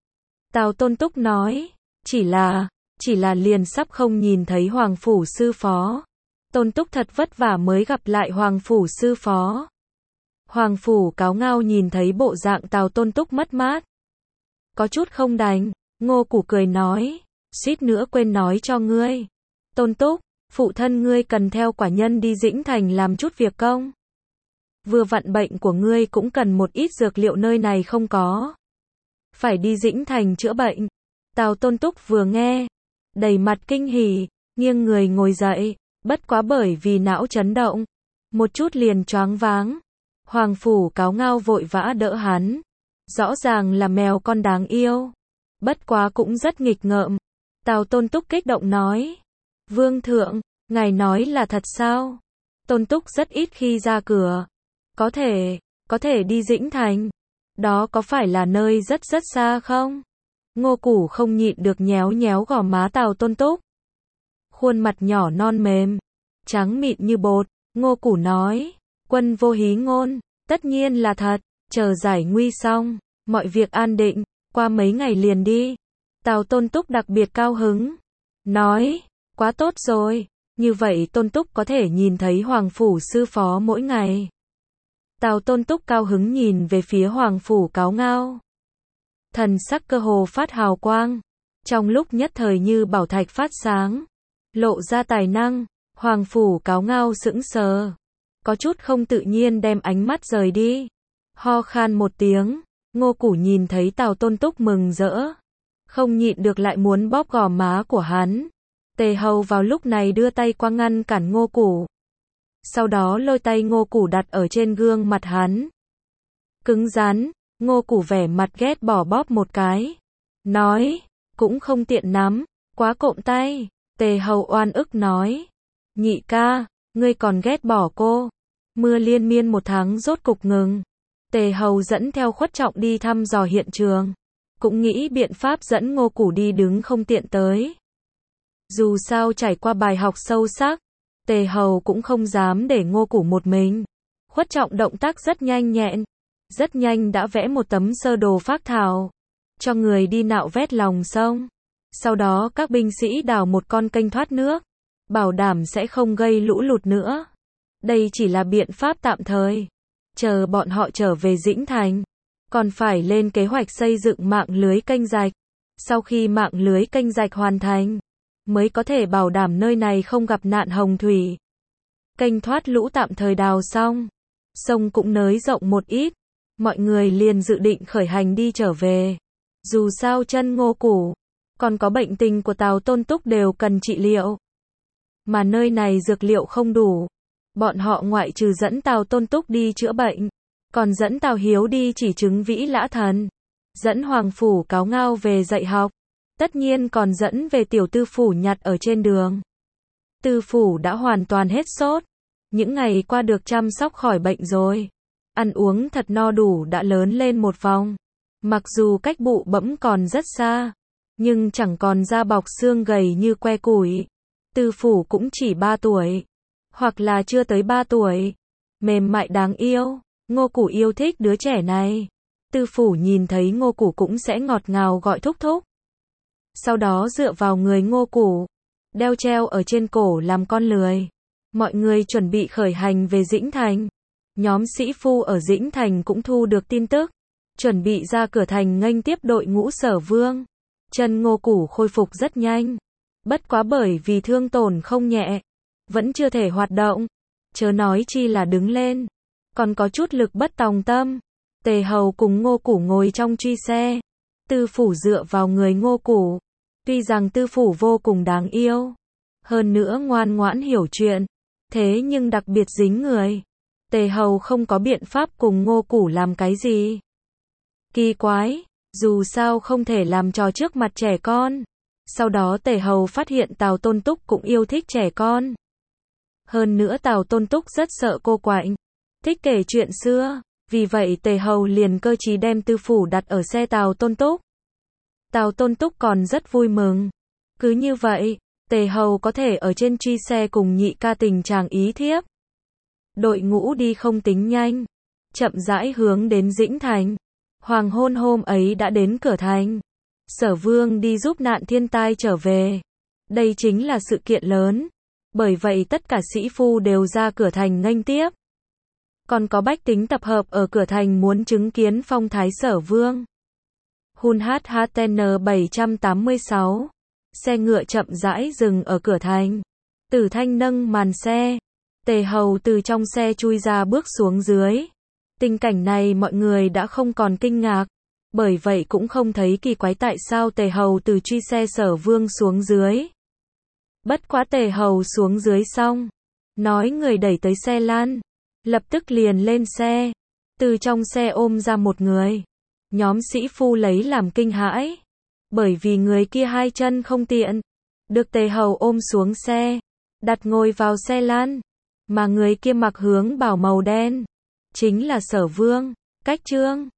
Speaker 1: Tào Tôn Túc nói, chỉ là, chỉ là liền sắp không nhìn thấy Hoàng Phủ sư phó. Tôn Túc thật vất vả mới gặp lại Hoàng Phủ sư phó. Hoàng Phủ Cáo Ngao nhìn thấy bộ dạng Tào Tôn Túc mất mát, có chút không đành. Ngô Củ cười nói, suýt nữa quên nói cho ngươi. Tôn Túc, phụ thân ngươi cần theo quả nhân đi Dĩnh Thành làm chút việc công. Vừa vặn bệnh của ngươi cũng cần một ít dược liệu nơi này không có. Phải đi Dĩnh Thành chữa bệnh. Tào Tôn Túc vừa nghe, đầy mặt kinh hỉ, nghiêng người ngồi dậy, bất quá bởi vì não chấn động, một chút liền choáng váng. Hoàng Phủ Cáo Ngao vội vã đỡ hắn. Rõ ràng là mèo con đáng yêu, bất quá cũng rất nghịch ngợm. Tào Tôn Túc kích động nói, Vương thượng, ngài nói là thật sao? Tôn Túc rất ít khi ra cửa. Có thể, có thể đi Dĩnh Thành. Đó có phải là nơi rất rất xa không? Ngô Củ không nhịn được nhéo nhéo gò má Tào Tôn Túc. Khuôn mặt nhỏ non mềm, trắng mịn như bột. Ngô Củ nói, quân vô hí ngôn, tất nhiên là thật, chờ giải nguy xong, mọi việc an định, qua mấy ngày liền đi. Tào Tôn Túc đặc biệt cao hứng, nói, quá tốt rồi, như vậy Tôn Túc có thể nhìn thấy Hoàng Phủ sư phó mỗi ngày. Tào Tôn Túc cao hứng nhìn về phía Hoàng Phủ Cáo Ngao. Thần sắc cơ hồ phát hào quang, trong lúc nhất thời như bảo thạch phát sáng, lộ ra tài năng. Hoàng Phủ Cáo Ngao sững sờ, có chút không tự nhiên đem ánh mắt rời đi, ho khan một tiếng. Ngô Củ nhìn thấy Tào Tôn Túc mừng rỡ, không nhịn được lại muốn bóp gò má của hắn. Tề Hầu vào lúc này đưa tay qua ngăn cản Ngô Củ, sau đó lôi tay Ngô Củ đặt ở trên gương mặt hắn. Cứng rắn. Ngô Củ vẻ mặt ghét bỏ bóp một cái, nói, cũng không tiện nắm, quá cộm tay. Tề Hầu oan ức nói, nhị ca, ngươi còn ghét bỏ cô. Mưa liên miên một tháng rốt cục ngừng. Tề Hầu dẫn theo Khuất Trọng đi thăm dò hiện trường, cũng nghĩ biện pháp dẫn Ngô Củ đi đứng không tiện tới. Dù sao trải qua bài học sâu sắc, Tề Hầu cũng không dám để Ngô Củ một mình. Khuất Trọng động tác rất nhanh nhẹn, rất nhanh đã vẽ một tấm sơ đồ phác thảo, cho người đi nạo vét lòng sông. Sau đó các binh sĩ đào một con kênh thoát nước, bảo đảm sẽ không gây lũ lụt nữa. Đây chỉ là biện pháp tạm thời, chờ bọn họ trở về Dĩnh Thành, còn phải lên kế hoạch xây dựng mạng lưới kênh rạch. Sau khi mạng lưới kênh rạch hoàn thành, mới có thể bảo đảm nơi này không gặp nạn hồng thủy. Kênh thoát lũ tạm thời đào xong, sông cũng nới rộng một ít, mọi người liền dự định khởi hành đi trở về. Dù sao chân Ngô Củ, còn có bệnh tình của Tào Tôn Túc đều cần trị liệu, mà nơi này dược liệu không đủ. Bọn họ ngoại trừ dẫn Tào Tôn Túc đi chữa bệnh, còn dẫn Tào Hiếu đi chỉ chứng vĩ lã thần, dẫn Hoàng Phủ Cáo Ngao về dạy học, tất nhiên còn dẫn về tiểu tư phủ nhặt ở trên đường. Tư phủ đã hoàn toàn hết sốt, những ngày qua được chăm sóc khỏi bệnh rồi, ăn uống thật no đủ đã lớn lên một vòng. Mặc dù cách bụ bẫm còn rất xa, nhưng chẳng còn da bọc xương gầy như que củi. Tư phủ cũng chỉ ba tuổi, hoặc là chưa tới ba tuổi, mềm mại đáng yêu. Ngô Củ yêu thích đứa trẻ này. Tư phủ nhìn thấy Ngô Củ cũng sẽ ngọt ngào gọi thúc thúc. Sau đó dựa vào người Ngô Củ, đeo treo ở trên cổ làm con lười. Mọi người chuẩn bị khởi hành về Dĩnh Thành. Nhóm sĩ phu ở Dĩnh Thành cũng thu được tin tức, chuẩn bị ra cửa thành nghênh tiếp đội ngũ Sở Vương. Chân Ngô Củ khôi phục rất nhanh, bất quá bởi vì thương tổn không nhẹ, vẫn chưa thể hoạt động, chớ nói chi là đứng lên, còn có chút lực bất tòng tâm. Tề Hầu cùng Ngô Củ ngồi trong truy xe, Tư phủ dựa vào người Ngô Củ. Tuy rằng Tư phủ vô cùng đáng yêu, hơn nữa ngoan ngoãn hiểu chuyện, thế nhưng đặc biệt dính người. Tề Hầu không có biện pháp cùng Ngô Củ làm cái gì. Kỳ quái, dù sao không thể làm trò trước mặt trẻ con. Sau đó Tề Hầu phát hiện Tào Tôn Túc cũng yêu thích trẻ con. Hơn nữa Tào Tôn Túc rất sợ cô quạnh, thích kể chuyện xưa. Vì vậy Tề Hầu liền cơ trí đem Tư phủ đặt ở xe Tào Tôn Túc. Tào Tôn Túc còn rất vui mừng. Cứ như vậy, Tề Hầu có thể ở trên truy xe cùng nhị ca tình chàng ý thiếp. Đội ngũ đi không tính nhanh, chậm rãi hướng đến Dĩnh Thành. Hoàng hôn hôm ấy đã đến cửa thành. Sở Vương đi giúp nạn thiên tai trở về. Đây chính là sự kiện lớn. Bởi vậy tất cả sĩ phu đều ra cửa thành nghênh tiếp. Còn có bách tính tập hợp ở cửa thành muốn chứng kiến phong thái Sở Vương. Hun hát hát en bảy tám sáu. Xe ngựa chậm rãi dừng ở cửa thành. Tử Thanh nâng màn xe. Tề Hầu từ trong xe chui ra bước xuống dưới. Tình cảnh này mọi người đã không còn kinh ngạc. Bởi vậy cũng không thấy kỳ quái tại sao Tề Hầu từ truy xe Sở Vương xuống dưới. Bất quá Tề Hầu xuống dưới xong, nói người đẩy tới xe lan, lập tức liền lên xe. Từ trong xe ôm ra một người. Nhóm sĩ phu lấy làm kinh hãi. Bởi vì người kia hai chân không tiện, được Tề Hầu ôm xuống xe, đặt ngồi vào xe lan. Mà người kia mặc hướng bào màu đen, chính là Sở Vương, Cách Trương.